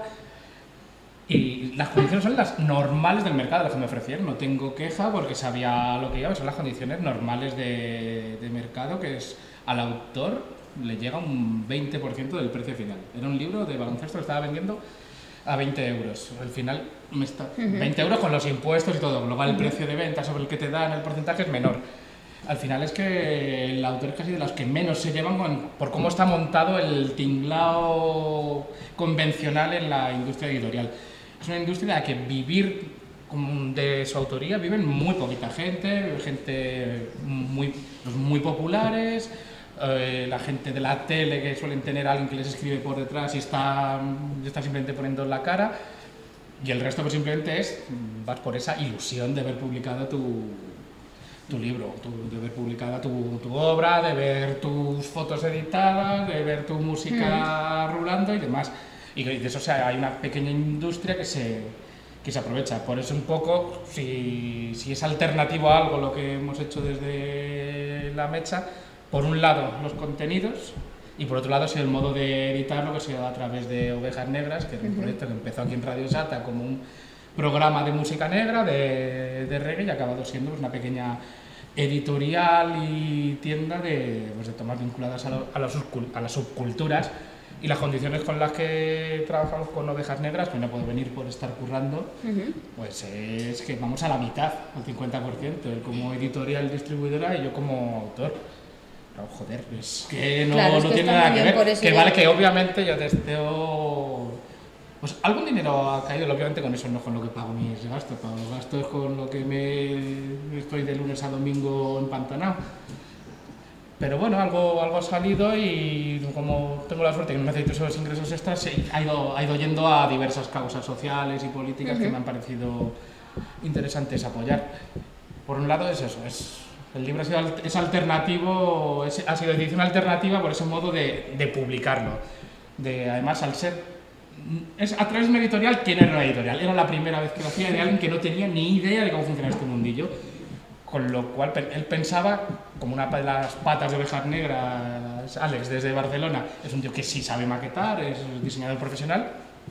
y las condiciones son las normales del mercado, las que me ofrecieron. No tengo queja porque sabía lo que iba, son las condiciones normales de, de mercado, que es al autor le llega un veinte por ciento del precio final. Era un libro de baloncesto que estaba vendiendo a veinte euros. Al final me está uh-huh. veinte euros con los impuestos y todo. Luego el uh-huh. precio de venta sobre el que te dan el porcentaje es menor. Al final es que el autor es casi de los que menos se llevan con, por cómo está montado el tinglao convencional en la industria editorial. Es una industria en la que vivir de su autoría viven muy poquita gente, gente muy, muy populares, Eh, la gente de la tele que suelen tener a alguien que les escribe por detrás y está, está simplemente poniendo la cara, y el resto pues simplemente es, vas por esa ilusión de haber publicado tu, tu libro, tu, de ver publicada tu, tu obra, de ver tus fotos editadas, de ver tu música mm. rulando y demás. Y de eso, o sea, hay una pequeña industria que se, que se aprovecha. Por eso un poco, si, si es alternativo a algo lo que hemos hecho desde La Mecha, por un lado los contenidos y por otro lado ha sido el modo de editarlo que se ha dado a través de Ovejas Negras, que es un proyecto que empezó aquí en Radio Sata como un programa de música negra, de, de reggae, y ha acabado siendo pues, una pequeña editorial y tienda de, pues, de tomas vinculadas a, lo, a, las, a las subculturas, y las condiciones con las que trabajamos con Ovejas Negras, que no puedo venir por estar currando, uh-huh. pues es que vamos a la mitad, al cincuenta por ciento, él como editorial distribuidora y yo como autor. Pero, joder, es que no, claro, es que no tiene nada que ver, que ya... vale que obviamente yo testeo... Pues algún dinero ha caído, obviamente con eso no con lo que pago mis gastos, pago los gastos con lo que me estoy de lunes a domingo empantanado. Pero bueno, algo, algo ha salido y como tengo la suerte que no necesito esos ingresos extras, ha ido, ha ido yendo a diversas causas sociales y políticas uh-huh. que me han parecido interesantes apoyar. Por un lado es eso, es, el libro ha sido, es alternativo, es, ha sido edición alternativa por ese modo de, de publicarlo. De, además, al ser... Es a través de una editorial que no era una editorial, era la primera vez que lo hacía de alguien que no tenía ni idea de cómo funcionaba este mundillo, con lo cual él pensaba, como una de las patas de Ovejas Negras, Alex desde Barcelona, es un tío que sí sabe maquetar, es diseñador profesional,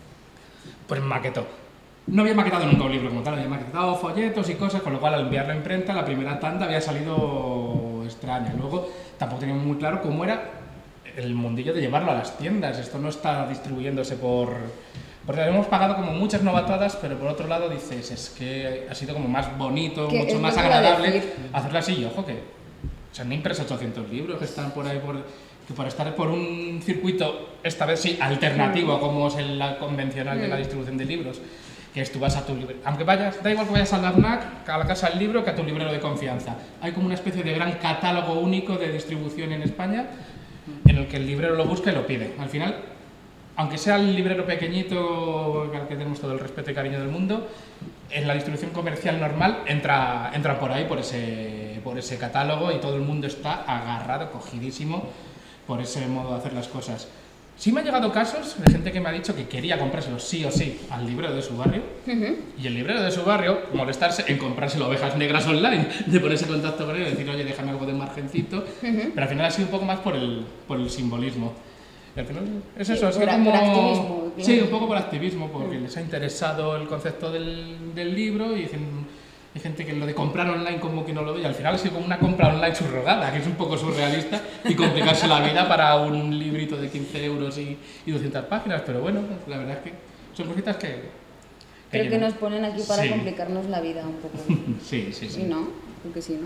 pues maquetó. No había maquetado nunca un libro como tal, había maquetado folletos y cosas, con lo cual al enviarlo a imprenta la primera tanda había salido extraña. Luego tampoco teníamos muy claro cómo era el mundillo de llevarlo a las tiendas. Esto no está distribuyéndose por... Porque hemos pagado como muchas novatadas, pero por otro lado dices, es que ha sido como más bonito, mucho más agradable hacerlo así. Y ojo que se han impreso ochocientos libros que están por ahí, por, que por estar por un circuito, esta vez sí, alternativo, como es el convencional de la distribución de libros, que es tú vas a tu librero, aunque vayas, da igual que vayas a la FNAC, a la Casa del Libro, que a tu librero de confianza. Hay como una especie de gran catálogo único de distribución en España, en el que el librero lo busca y lo pide. Al final, aunque sea el librero pequeñito, al que tenemos todo el respeto y cariño del mundo, en la distribución comercial normal entra, entra por ahí, por ese, por ese catálogo, y todo el mundo está agarrado, cogidísimo por ese modo de hacer las cosas. Sí me han llegado casos de gente que me ha dicho que quería comprárselo sí o sí al librero de su barrio, uh-huh. y el librero de su barrio molestarse en comprárselo Ovejas Negras online, de ponerse en contacto con él y decir, oye, déjame algo de margencito, uh-huh. pero al final ha sido un poco más por el, por el simbolismo. Y al final es eso, sí, es por, como... por activismo. Sí, un poco por activismo, porque uh-huh. les ha interesado el concepto del, del libro y dicen... Hay gente que lo de comprar online como que no lo ve, y al final ha sido como una compra online subrogada, que es un poco surrealista y complicarse la vida para un librito de quince euros y, y doscientas páginas, pero bueno, la verdad es que son cositas que... que Creo llenan. Que nos ponen aquí para sí. complicarnos la vida un poco. Sí, sí, sí. ¿Y no? Porque sí, ¿no?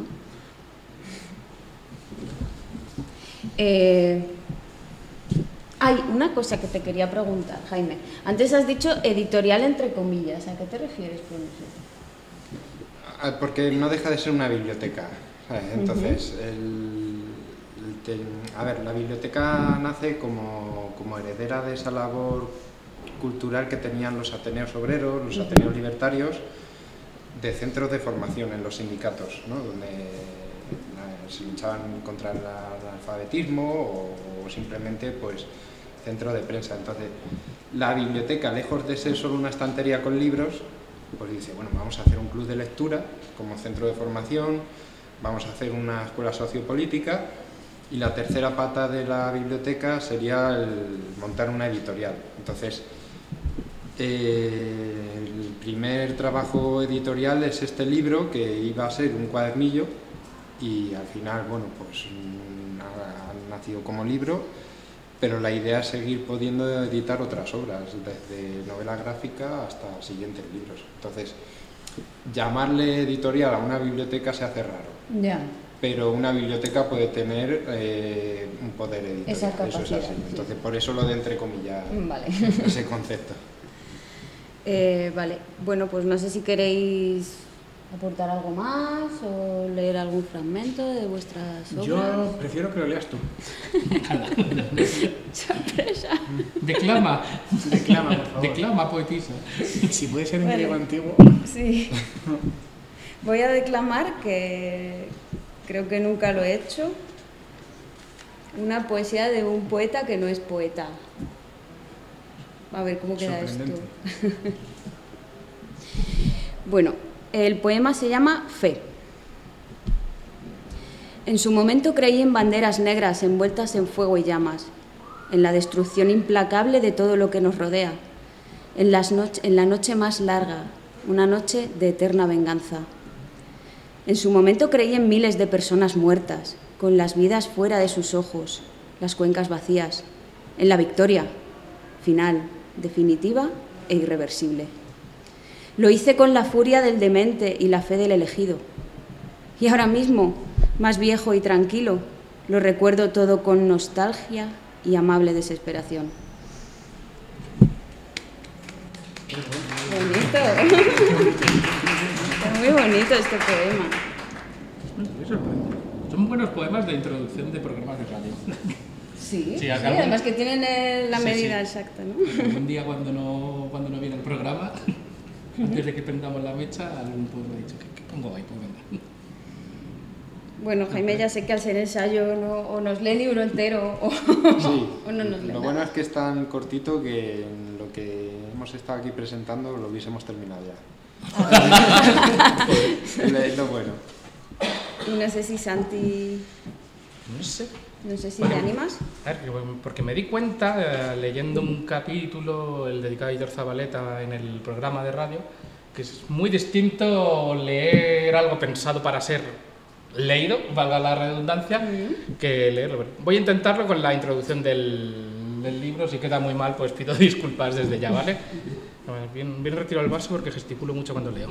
Eh... Hay una cosa que te quería preguntar, Jaime. Antes has dicho editorial entre comillas, ¿a qué te refieres con eso? Porque no deja de ser una biblioteca, ¿sabes? Entonces, uh-huh. el, el, a ver, la biblioteca nace como, como heredera de esa labor cultural que tenían los ateneos obreros, los uh-huh. ateneos libertarios, de centros de formación en los sindicatos, ¿no? Donde la, se luchaban contra el, el alfabetismo o, o simplemente, pues, centro de prensa. Entonces, la biblioteca, lejos de ser solo una estantería con libros, pues dice, bueno, vamos a hacer un club de lectura como centro de formación, vamos a hacer una escuela sociopolítica, y la tercera pata de la biblioteca sería el montar una editorial. Entonces, eh, el primer trabajo editorial es este libro, que iba a ser un cuadernillo, y al final, bueno, pues ha nacido como libro, pero la idea es seguir pudiendo editar otras obras, desde novela gráfica hasta siguientes libros. Entonces, llamarle editorial a una biblioteca se hace raro. Ya. Pero una biblioteca puede tener eh, un poder editorial. Esa capacidad, eso es así. Entonces, sí. Por eso lo de entre comillas, vale. ese concepto. Eh, vale, bueno, pues no sé si queréis aportar algo más o leer algún fragmento de vuestras obras. Yo prefiero que lo leas tú. Sorpresa. Declama. Declama, por favor. Declama, poetisa. Si puede ser en griego antiguo. Sí. Voy a declamar, que creo que nunca lo he hecho, una poesía de un poeta que no es poeta. A ver cómo queda esto. Bueno, el poema se llama Fe. En su momento creí en banderas negras envueltas en fuego y llamas, en la destrucción implacable de todo lo que nos rodea, en, las noche, en la noche más larga, una noche de eterna venganza. En su momento creí en miles de personas muertas, con las vidas fuera de sus ojos, las cuencas vacías, en la victoria, final, definitiva e irreversible. Lo hice con la furia del demente y la fe del elegido. Y ahora mismo, más viejo y tranquilo, lo recuerdo todo con nostalgia y amable desesperación. Bonito. Es muy bonito este poema. Son buenos poemas de introducción de programas de radio. Sí, sí, sí algún... además que tienen el, la sí, medida sí. exacta, ¿no? Un día cuando no, cuando no viene el programa, antes de que prendamos la mecha, algún poema ha dicho, ¿qué, qué pongo ahí? Pues venga. Bueno, Jaime ya sé que al ser ensayo no, o nos lee el libro entero o, sí. o no nos lee Lo nada. bueno es que es tan cortito que en lo que hemos estado aquí presentando lo hubiésemos terminado ya. Es lo bueno. Y no sé si Santi... No sé. No sé si Bueno, te animas. A ver, porque me di cuenta, eh, leyendo un capítulo, el dedicado a Aitor Zabaleta en el programa de radio, que es muy distinto leer algo pensado para ser leído, valga la redundancia, mm. que leerlo. Voy a intentarlo con la introducción del, del libro, si queda muy mal, pues pido disculpas desde ya, ¿vale? Bien, bien retiro el vaso porque gesticulo mucho cuando leo.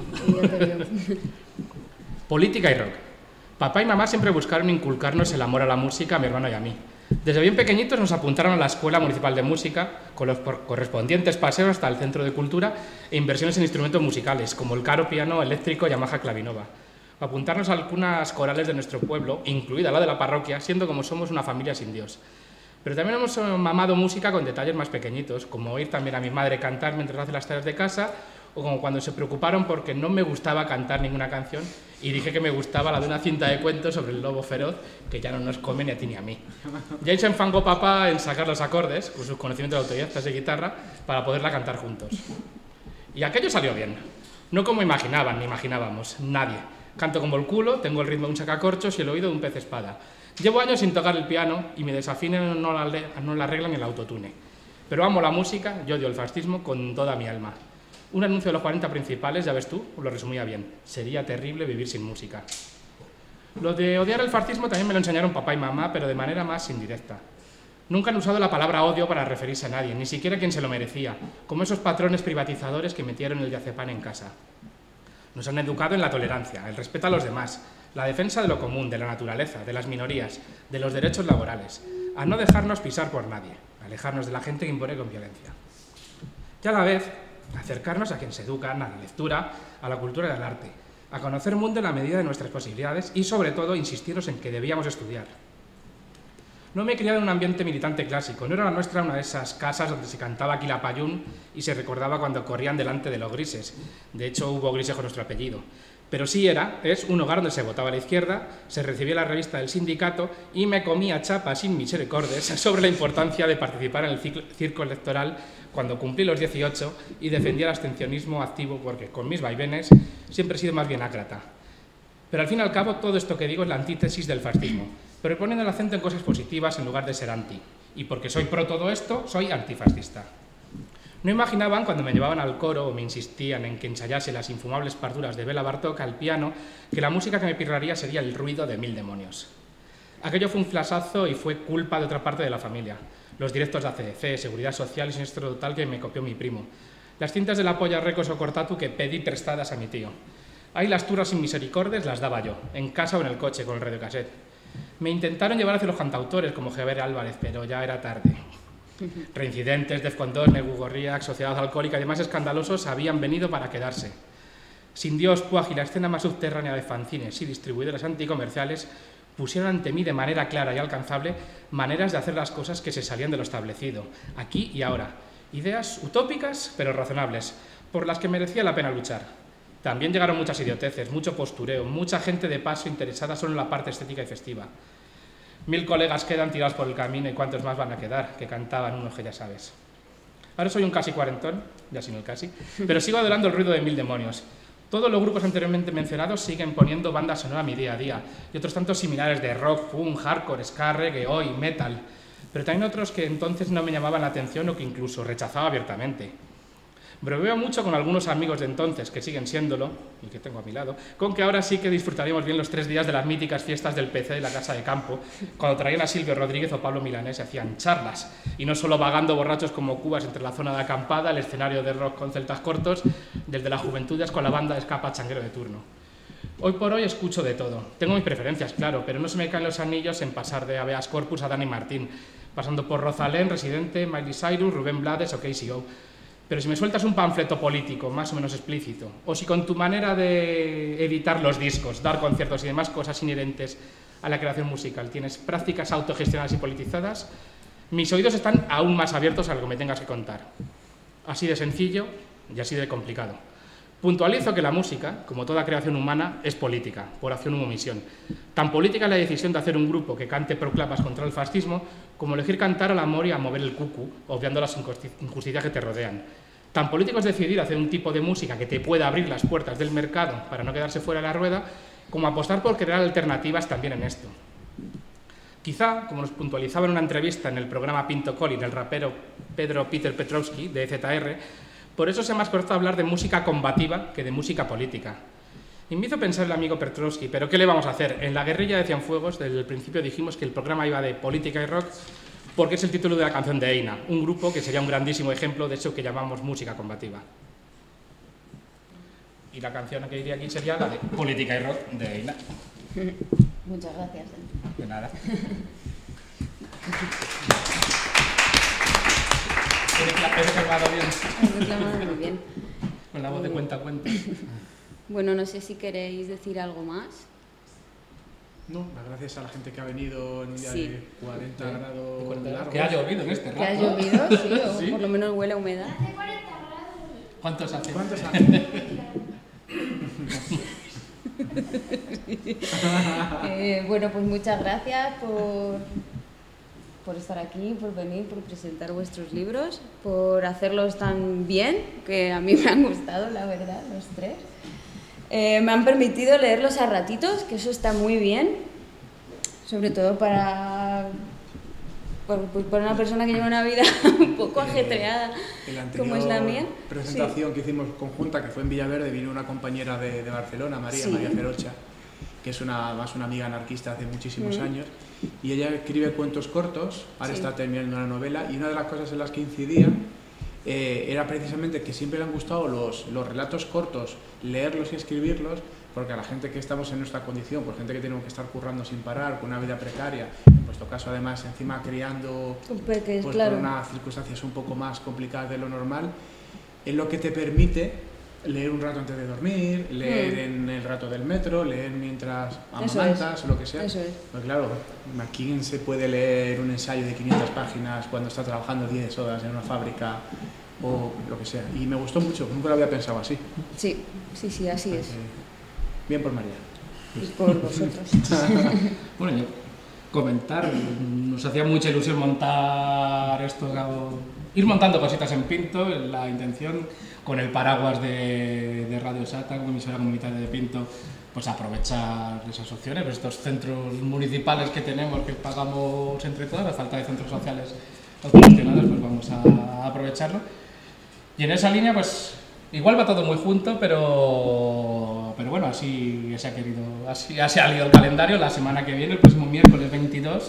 Política y rock. Papá y mamá siempre buscaron inculcarnos el amor a la música a mi hermano y a mí. Desde bien pequeñitos nos apuntaron a la Escuela Municipal de Música, con los correspondientes paseos hasta el Centro de Cultura e inversiones en instrumentos musicales, como el caro piano eléctrico Yamaha Clavinova. Apuntarnos a algunas corales de nuestro pueblo, incluida la de la parroquia, siendo como somos una familia sin Dios. Pero también hemos mamado música con detalles más pequeñitos, como oír también a mi madre cantar mientras hace las tareas de casa, o como cuando se preocuparon porque no me gustaba cantar ninguna canción y dije que me gustaba la de una cinta de cuentos sobre el lobo feroz que ya no nos come ni a ti ni a mí. Ya se enfangó papá en sacar los acordes, con sus conocimientos de autodidactas de guitarra, para poderla cantar juntos. Y aquello salió bien. No como imaginaban ni imaginábamos, nadie. Canto como el culo, tengo el ritmo de un sacacorchos y el oído de un pez espada. Llevo años sin tocar el piano y mi desafine no la, no la arregla ni el autotune. Pero amo la música y odio el fascismo con toda mi alma. Un anuncio de los cuarenta principales, ya ves tú, lo resumía bien. Sería terrible vivir sin música. Lo de odiar el fascismo también me lo enseñaron papá y mamá, pero de manera más indirecta. Nunca han usado la palabra odio para referirse a nadie, ni siquiera a quien se lo merecía, como esos patrones privatizadores que metieron el diazepam en casa. Nos han educado en la tolerancia, el respeto a los demás, la defensa de lo común, de la naturaleza, de las minorías, de los derechos laborales, a no dejarnos pisar por nadie, a alejarnos de la gente que impone con violencia. Y a la vez, acercarnos a quien se educan, a la lectura, a la cultura y al arte, a conocer el mundo en la medida de nuestras posibilidades y, sobre todo, insistirnos en que debíamos estudiar. No me he criado en un ambiente militante clásico, no era la nuestra una de esas casas donde se cantaba Quilapayún y se recordaba cuando corrían delante de los grises. De hecho, hubo grises con nuestro apellido. Pero sí era, es un hogar donde se votaba a la izquierda, se recibía la revista del sindicato y me comía chapas sin misericordes sobre la importancia de participar en el ciclo, circo electoral cuando cumplí los dieciocho y defendía el abstencionismo activo porque, con mis vaivenes, siempre he sido más bien ácrata. Pero al fin y al cabo, todo esto que digo es la antítesis del fascismo, pero poniendo el acento en cosas positivas en lugar de ser anti. Y porque soy pro todo esto, soy antifascista. No imaginaban, cuando me llevaban al coro o me insistían en que ensayase las infumables parturas de Bela Bartók al piano, que la música que me pirraría sería el ruido de mil demonios. Aquello fue un flasazo y fue culpa de otra parte de la familia. Los directos de A C D C, Seguridad Social y Siniestro Total que me copió mi primo. Las cintas de la Polla Records o Cortatu que pedí prestadas a mi tío. Ahí las turras sin misericordes las daba yo, en casa o en el coche con el radiocassette. Me intentaron llevar hacia los cantautores como Javier Álvarez, pero ya era tarde. Reincidentes, Defcon dos, Negu Gorriak, Sociedad Alcohólica y demás escandalosos habían venido para quedarse. Sin Dios, Puaj y la escena más subterránea de fanzines y distribuidoras anticomerciales pusieron ante mí de manera clara y alcanzable maneras de hacer las cosas que se salían de lo establecido, aquí y ahora. Ideas utópicas, pero razonables, por las que merecía la pena luchar. También llegaron muchas idioteces, mucho postureo, mucha gente de paso interesada solo en la parte estética y festiva. Mil colegas quedan tirados por el camino y cuántos más van a quedar, que cantaban unos que ya sabes. Ahora soy un casi cuarentón, ya sin el casi, pero sigo adorando el ruido de mil demonios. Todos los grupos anteriormente mencionados siguen poniendo banda sonora a mi día a día, y otros tantos similares de rock, punk, hardcore, ska, reggae, oi, metal, pero también otros que entonces no me llamaban la atención o que incluso rechazaba abiertamente. Bromeo mucho con algunos amigos de entonces, que siguen siéndolo, y que tengo a mi lado, con que ahora sí que disfrutaríamos bien los tres días de las míticas fiestas del P C de la Casa de Campo, cuando traían a Silvio Rodríguez o Pablo Milanés y hacían charlas, y no solo vagando borrachos como cubas entre la zona de acampada, el escenario de rock con celtas cortos, desde las juventudes con la banda de ska pachanguero de turno. Hoy por hoy escucho de todo. Tengo mis preferencias, claro, pero no se me caen los anillos en pasar de Habeas Corpus a Dani Martín, pasando por Rosalén, Residente, Miley Cyrus, Rubén Blades o K C O. Pero si me sueltas un panfleto político más o menos explícito, o si con tu manera de editar los discos, dar conciertos y demás cosas inherentes a la creación musical tienes prácticas autogestionadas y politizadas, mis oídos están aún más abiertos a lo que me tengas que contar. Así de sencillo y así de complicado. Puntualizo que la música, como toda creación humana, es política, por acción u omisión. Tan política es la decisión de hacer un grupo que cante proclamas contra el fascismo como elegir cantar al amor y a mover el cucu, obviando las injusticias que te rodean. Tan político es decidir hacer un tipo de música que te pueda abrir las puertas del mercado para no quedarse fuera de la rueda, como apostar por crear alternativas también en esto. Quizá, como nos puntualizaba en una entrevista en el programa Pinto Colin, el rapero Pedro Peter Petrovsky, de E Z R, por eso sea más correcto hablar de música combativa que de música política. Y me hizo pensar el amigo Petrovsky, ¿pero qué le vamos a hacer? En la guerrilla de Cienfuegos, desde el principio dijimos que el programa iba de política y rock porque es el título de la canción de Eina, un grupo que sería un grandísimo ejemplo de eso que llamamos música combativa. Y la canción que iría aquí sería la de política y rock de Eina. Muchas gracias. De nada. He reclamado bien. He reclamado muy bien. Con la voz de cuenta a cuenta. Bueno, no sé si queréis decir algo más. No, las gracias a la gente que ha venido en un día Sí. de cuarenta grados largos. Que ha llovido en este rato. Que ha llovido, sí, o ¿Sí? por lo menos huele a humedad. ¿Cuántos hace? ¿Cuántos años? Eh, bueno, pues muchas gracias por, por estar aquí, por venir, por presentar vuestros libros, por hacerlos tan bien, que a mí me han gustado, la verdad, los tres. Eh, me han permitido leerlos a ratitos, que eso está muy bien, sobre todo para, por, pues para una persona que lleva una vida un poco ajetreada, En la anterior como es la mía. presentación Sí. que hicimos conjunta, que fue en Villaverde, vino una compañera de, de Barcelona, María, Sí. María Ferocha, que es una, más una amiga anarquista hace muchísimos Mm. años, y ella escribe cuentos cortos, ahora Sí. está terminando una novela, y una de las cosas en las que incidía eh, era precisamente que siempre le han gustado los, los relatos cortos, leerlos y escribirlos, porque a la gente que estamos en nuestra condición, por gente que tenemos que estar currando sin parar, con una vida precaria, en vuestro caso además encima criando Un peque, pues, claro. por unas circunstancias un poco más complicadas de lo normal, es lo que te permite leer un rato antes de dormir, leer Mm. en el rato del metro, leer mientras Eso amamantas es. o lo que sea. Eso es. Pues claro, ¿a quién se puede leer un ensayo de quinientas páginas cuando está trabajando diez horas en una fábrica o lo que sea? Y me gustó mucho, nunca lo había pensado así. Sí, sí, sí, así es. Eh, bien por María. Y por vosotros. Bueno, yo comentar, nos hacía mucha ilusión montar esto, ir montando cositas en Pinto, la intención con el paraguas de, de Radio Sata, como emisora comunitaria de Pinto, pues aprovechar esas opciones, pues estos centros municipales que tenemos, que pagamos entre todas, la falta de centros sociales autogestionados, pues vamos a aprovecharlo. Y en esa línea, pues igual va todo muy junto, pero, pero bueno, así se ha querido, así ha salido el calendario. La semana que viene, el próximo miércoles veintidós,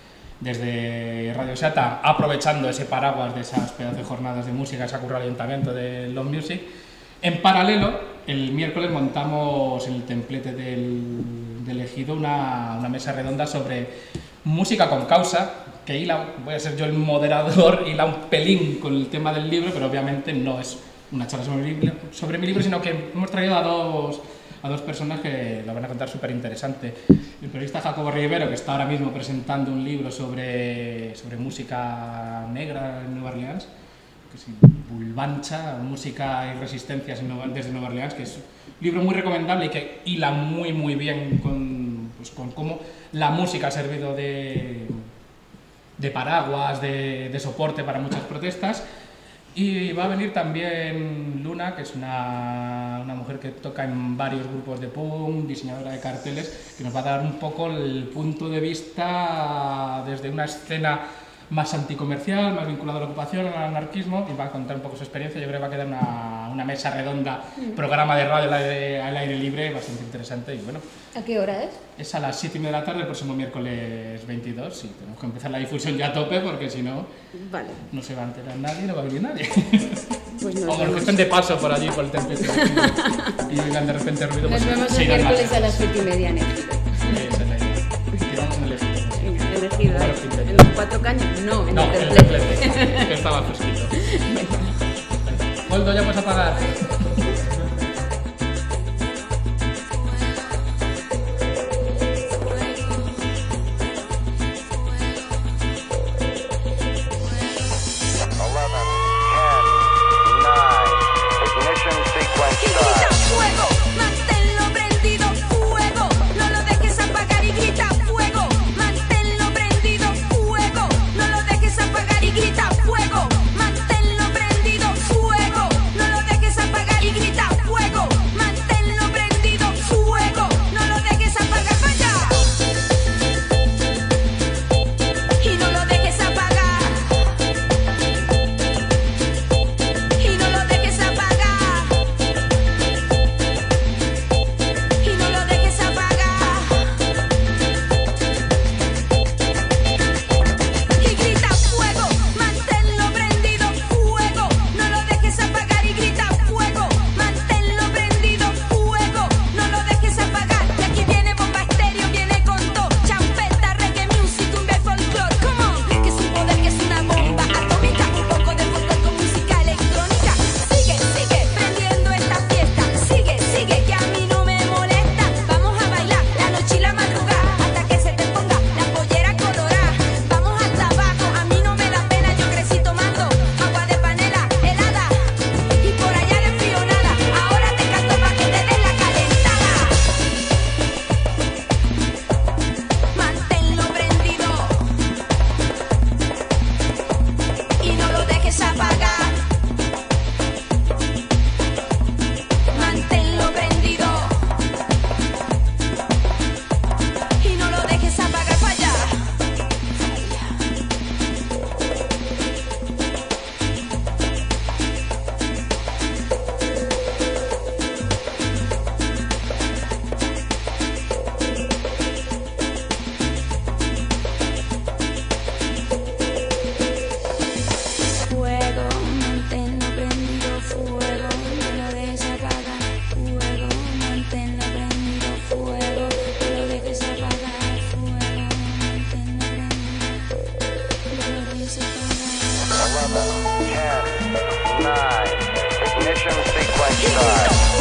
desde Radio Sata, aprovechando ese paraguas de esas pedazos de jornadas de música que se ha currado el ayuntamiento de Love Music. En paralelo, el miércoles montamos en el templete del, del Ejido una, una mesa redonda sobre música con causa, que hila, voy a ser yo el moderador, hila un pelín con el tema del libro, pero obviamente no es una charla sobre mi libro, sobre mi libro, sino que hemos traído a dos, a dos personas que la van a contar súper interesante. El periodista Jacobo Rivero, que está ahora mismo presentando un libro sobre, sobre música negra en Nueva Orleans, que es Bulbancha, música y resistencias en Nueva, desde Nueva Orleans, que es libro muy recomendable y que hila muy muy bien con, pues, con cómo la música ha servido de, de paraguas, de, de soporte para muchas protestas. Y va a venir también Luna, que es una, una mujer que toca en varios grupos de punk, diseñadora de carteles, que nos va a dar un poco el punto de vista desde una escena más anticomercial, más vinculado a la ocupación, al anarquismo, y va a contar un poco su experiencia. Yo creo que va a quedar una, una mesa redonda, programa de radio al aire, al aire libre, bastante interesante. Y bueno, ¿A qué hora es? es a las siete y media de la tarde, el próximo miércoles veintidós, y tenemos que empezar la difusión ya a tope, porque si no, Vale. no se va a enterar nadie, no va a venir nadie. Pues nos O los que vemos. estén de paso por allí, por el templo, y oigan de repente ruido, Nos pues vemos se el irán miércoles más. a las siete y media en Ejido. Esa es la idea. Tiramos en el ejido. Venga, en Ejido. Bueno, fin de- ¿En los cuatro caños? No, en No, el el templete. templete, que estaba fresquito. Goldo, ya puedes apagar. eleven, ten, nine, ignition sequence Y grita start. fuego, manténlo prendido, fuego, no lo dejes apagar y grita fuego, manténlo prendido, fuego, no lo dejes apagar y grita fuego, manténlo prendido, fuego, no lo dejes apagar y grita fuego, manténlo prendido, fuego, no lo dejes apagar, vaya. Y no lo dejes apagar. Y no lo dejes apagar. Y no lo dejes apagar. Y grita fuego, manténlo prendido, fuego, no lo dejes apagar y grita fuego, manténlo prendido, fuego, no lo dejes apagar. Y aquí viene bomba estéreo, viene con todo, champeta, reggae music, cumbia y folclore, come on, que es un poder, que es una bomba atómica, un poco de folclore con música electrónica. Sigue, sigue prendiendo esta fiesta, sigue, sigue que a mí no me molesta. Vamos a bailar la noche y la madrugada hasta que se te ponga la pollera colorada. Vamos al tabaco, a mí no me da pena, yo crecí tomando agua de panela helada y por allá de frío nada. Ahora te canto pa' que te des la calentada. Manténlo prendido y no lo dejes apagar. Manténlo prendido y no lo dejes apagar, para allá. Fuego, manténlo prendido, fuego, no lo dejes apagar. Fuego, manténlo prendido, fuego, no lo dejes apagar. Fuego, manténlo prendido, no lo dejes apagar. eleven, ten, nine, ignition sequence Y grito start.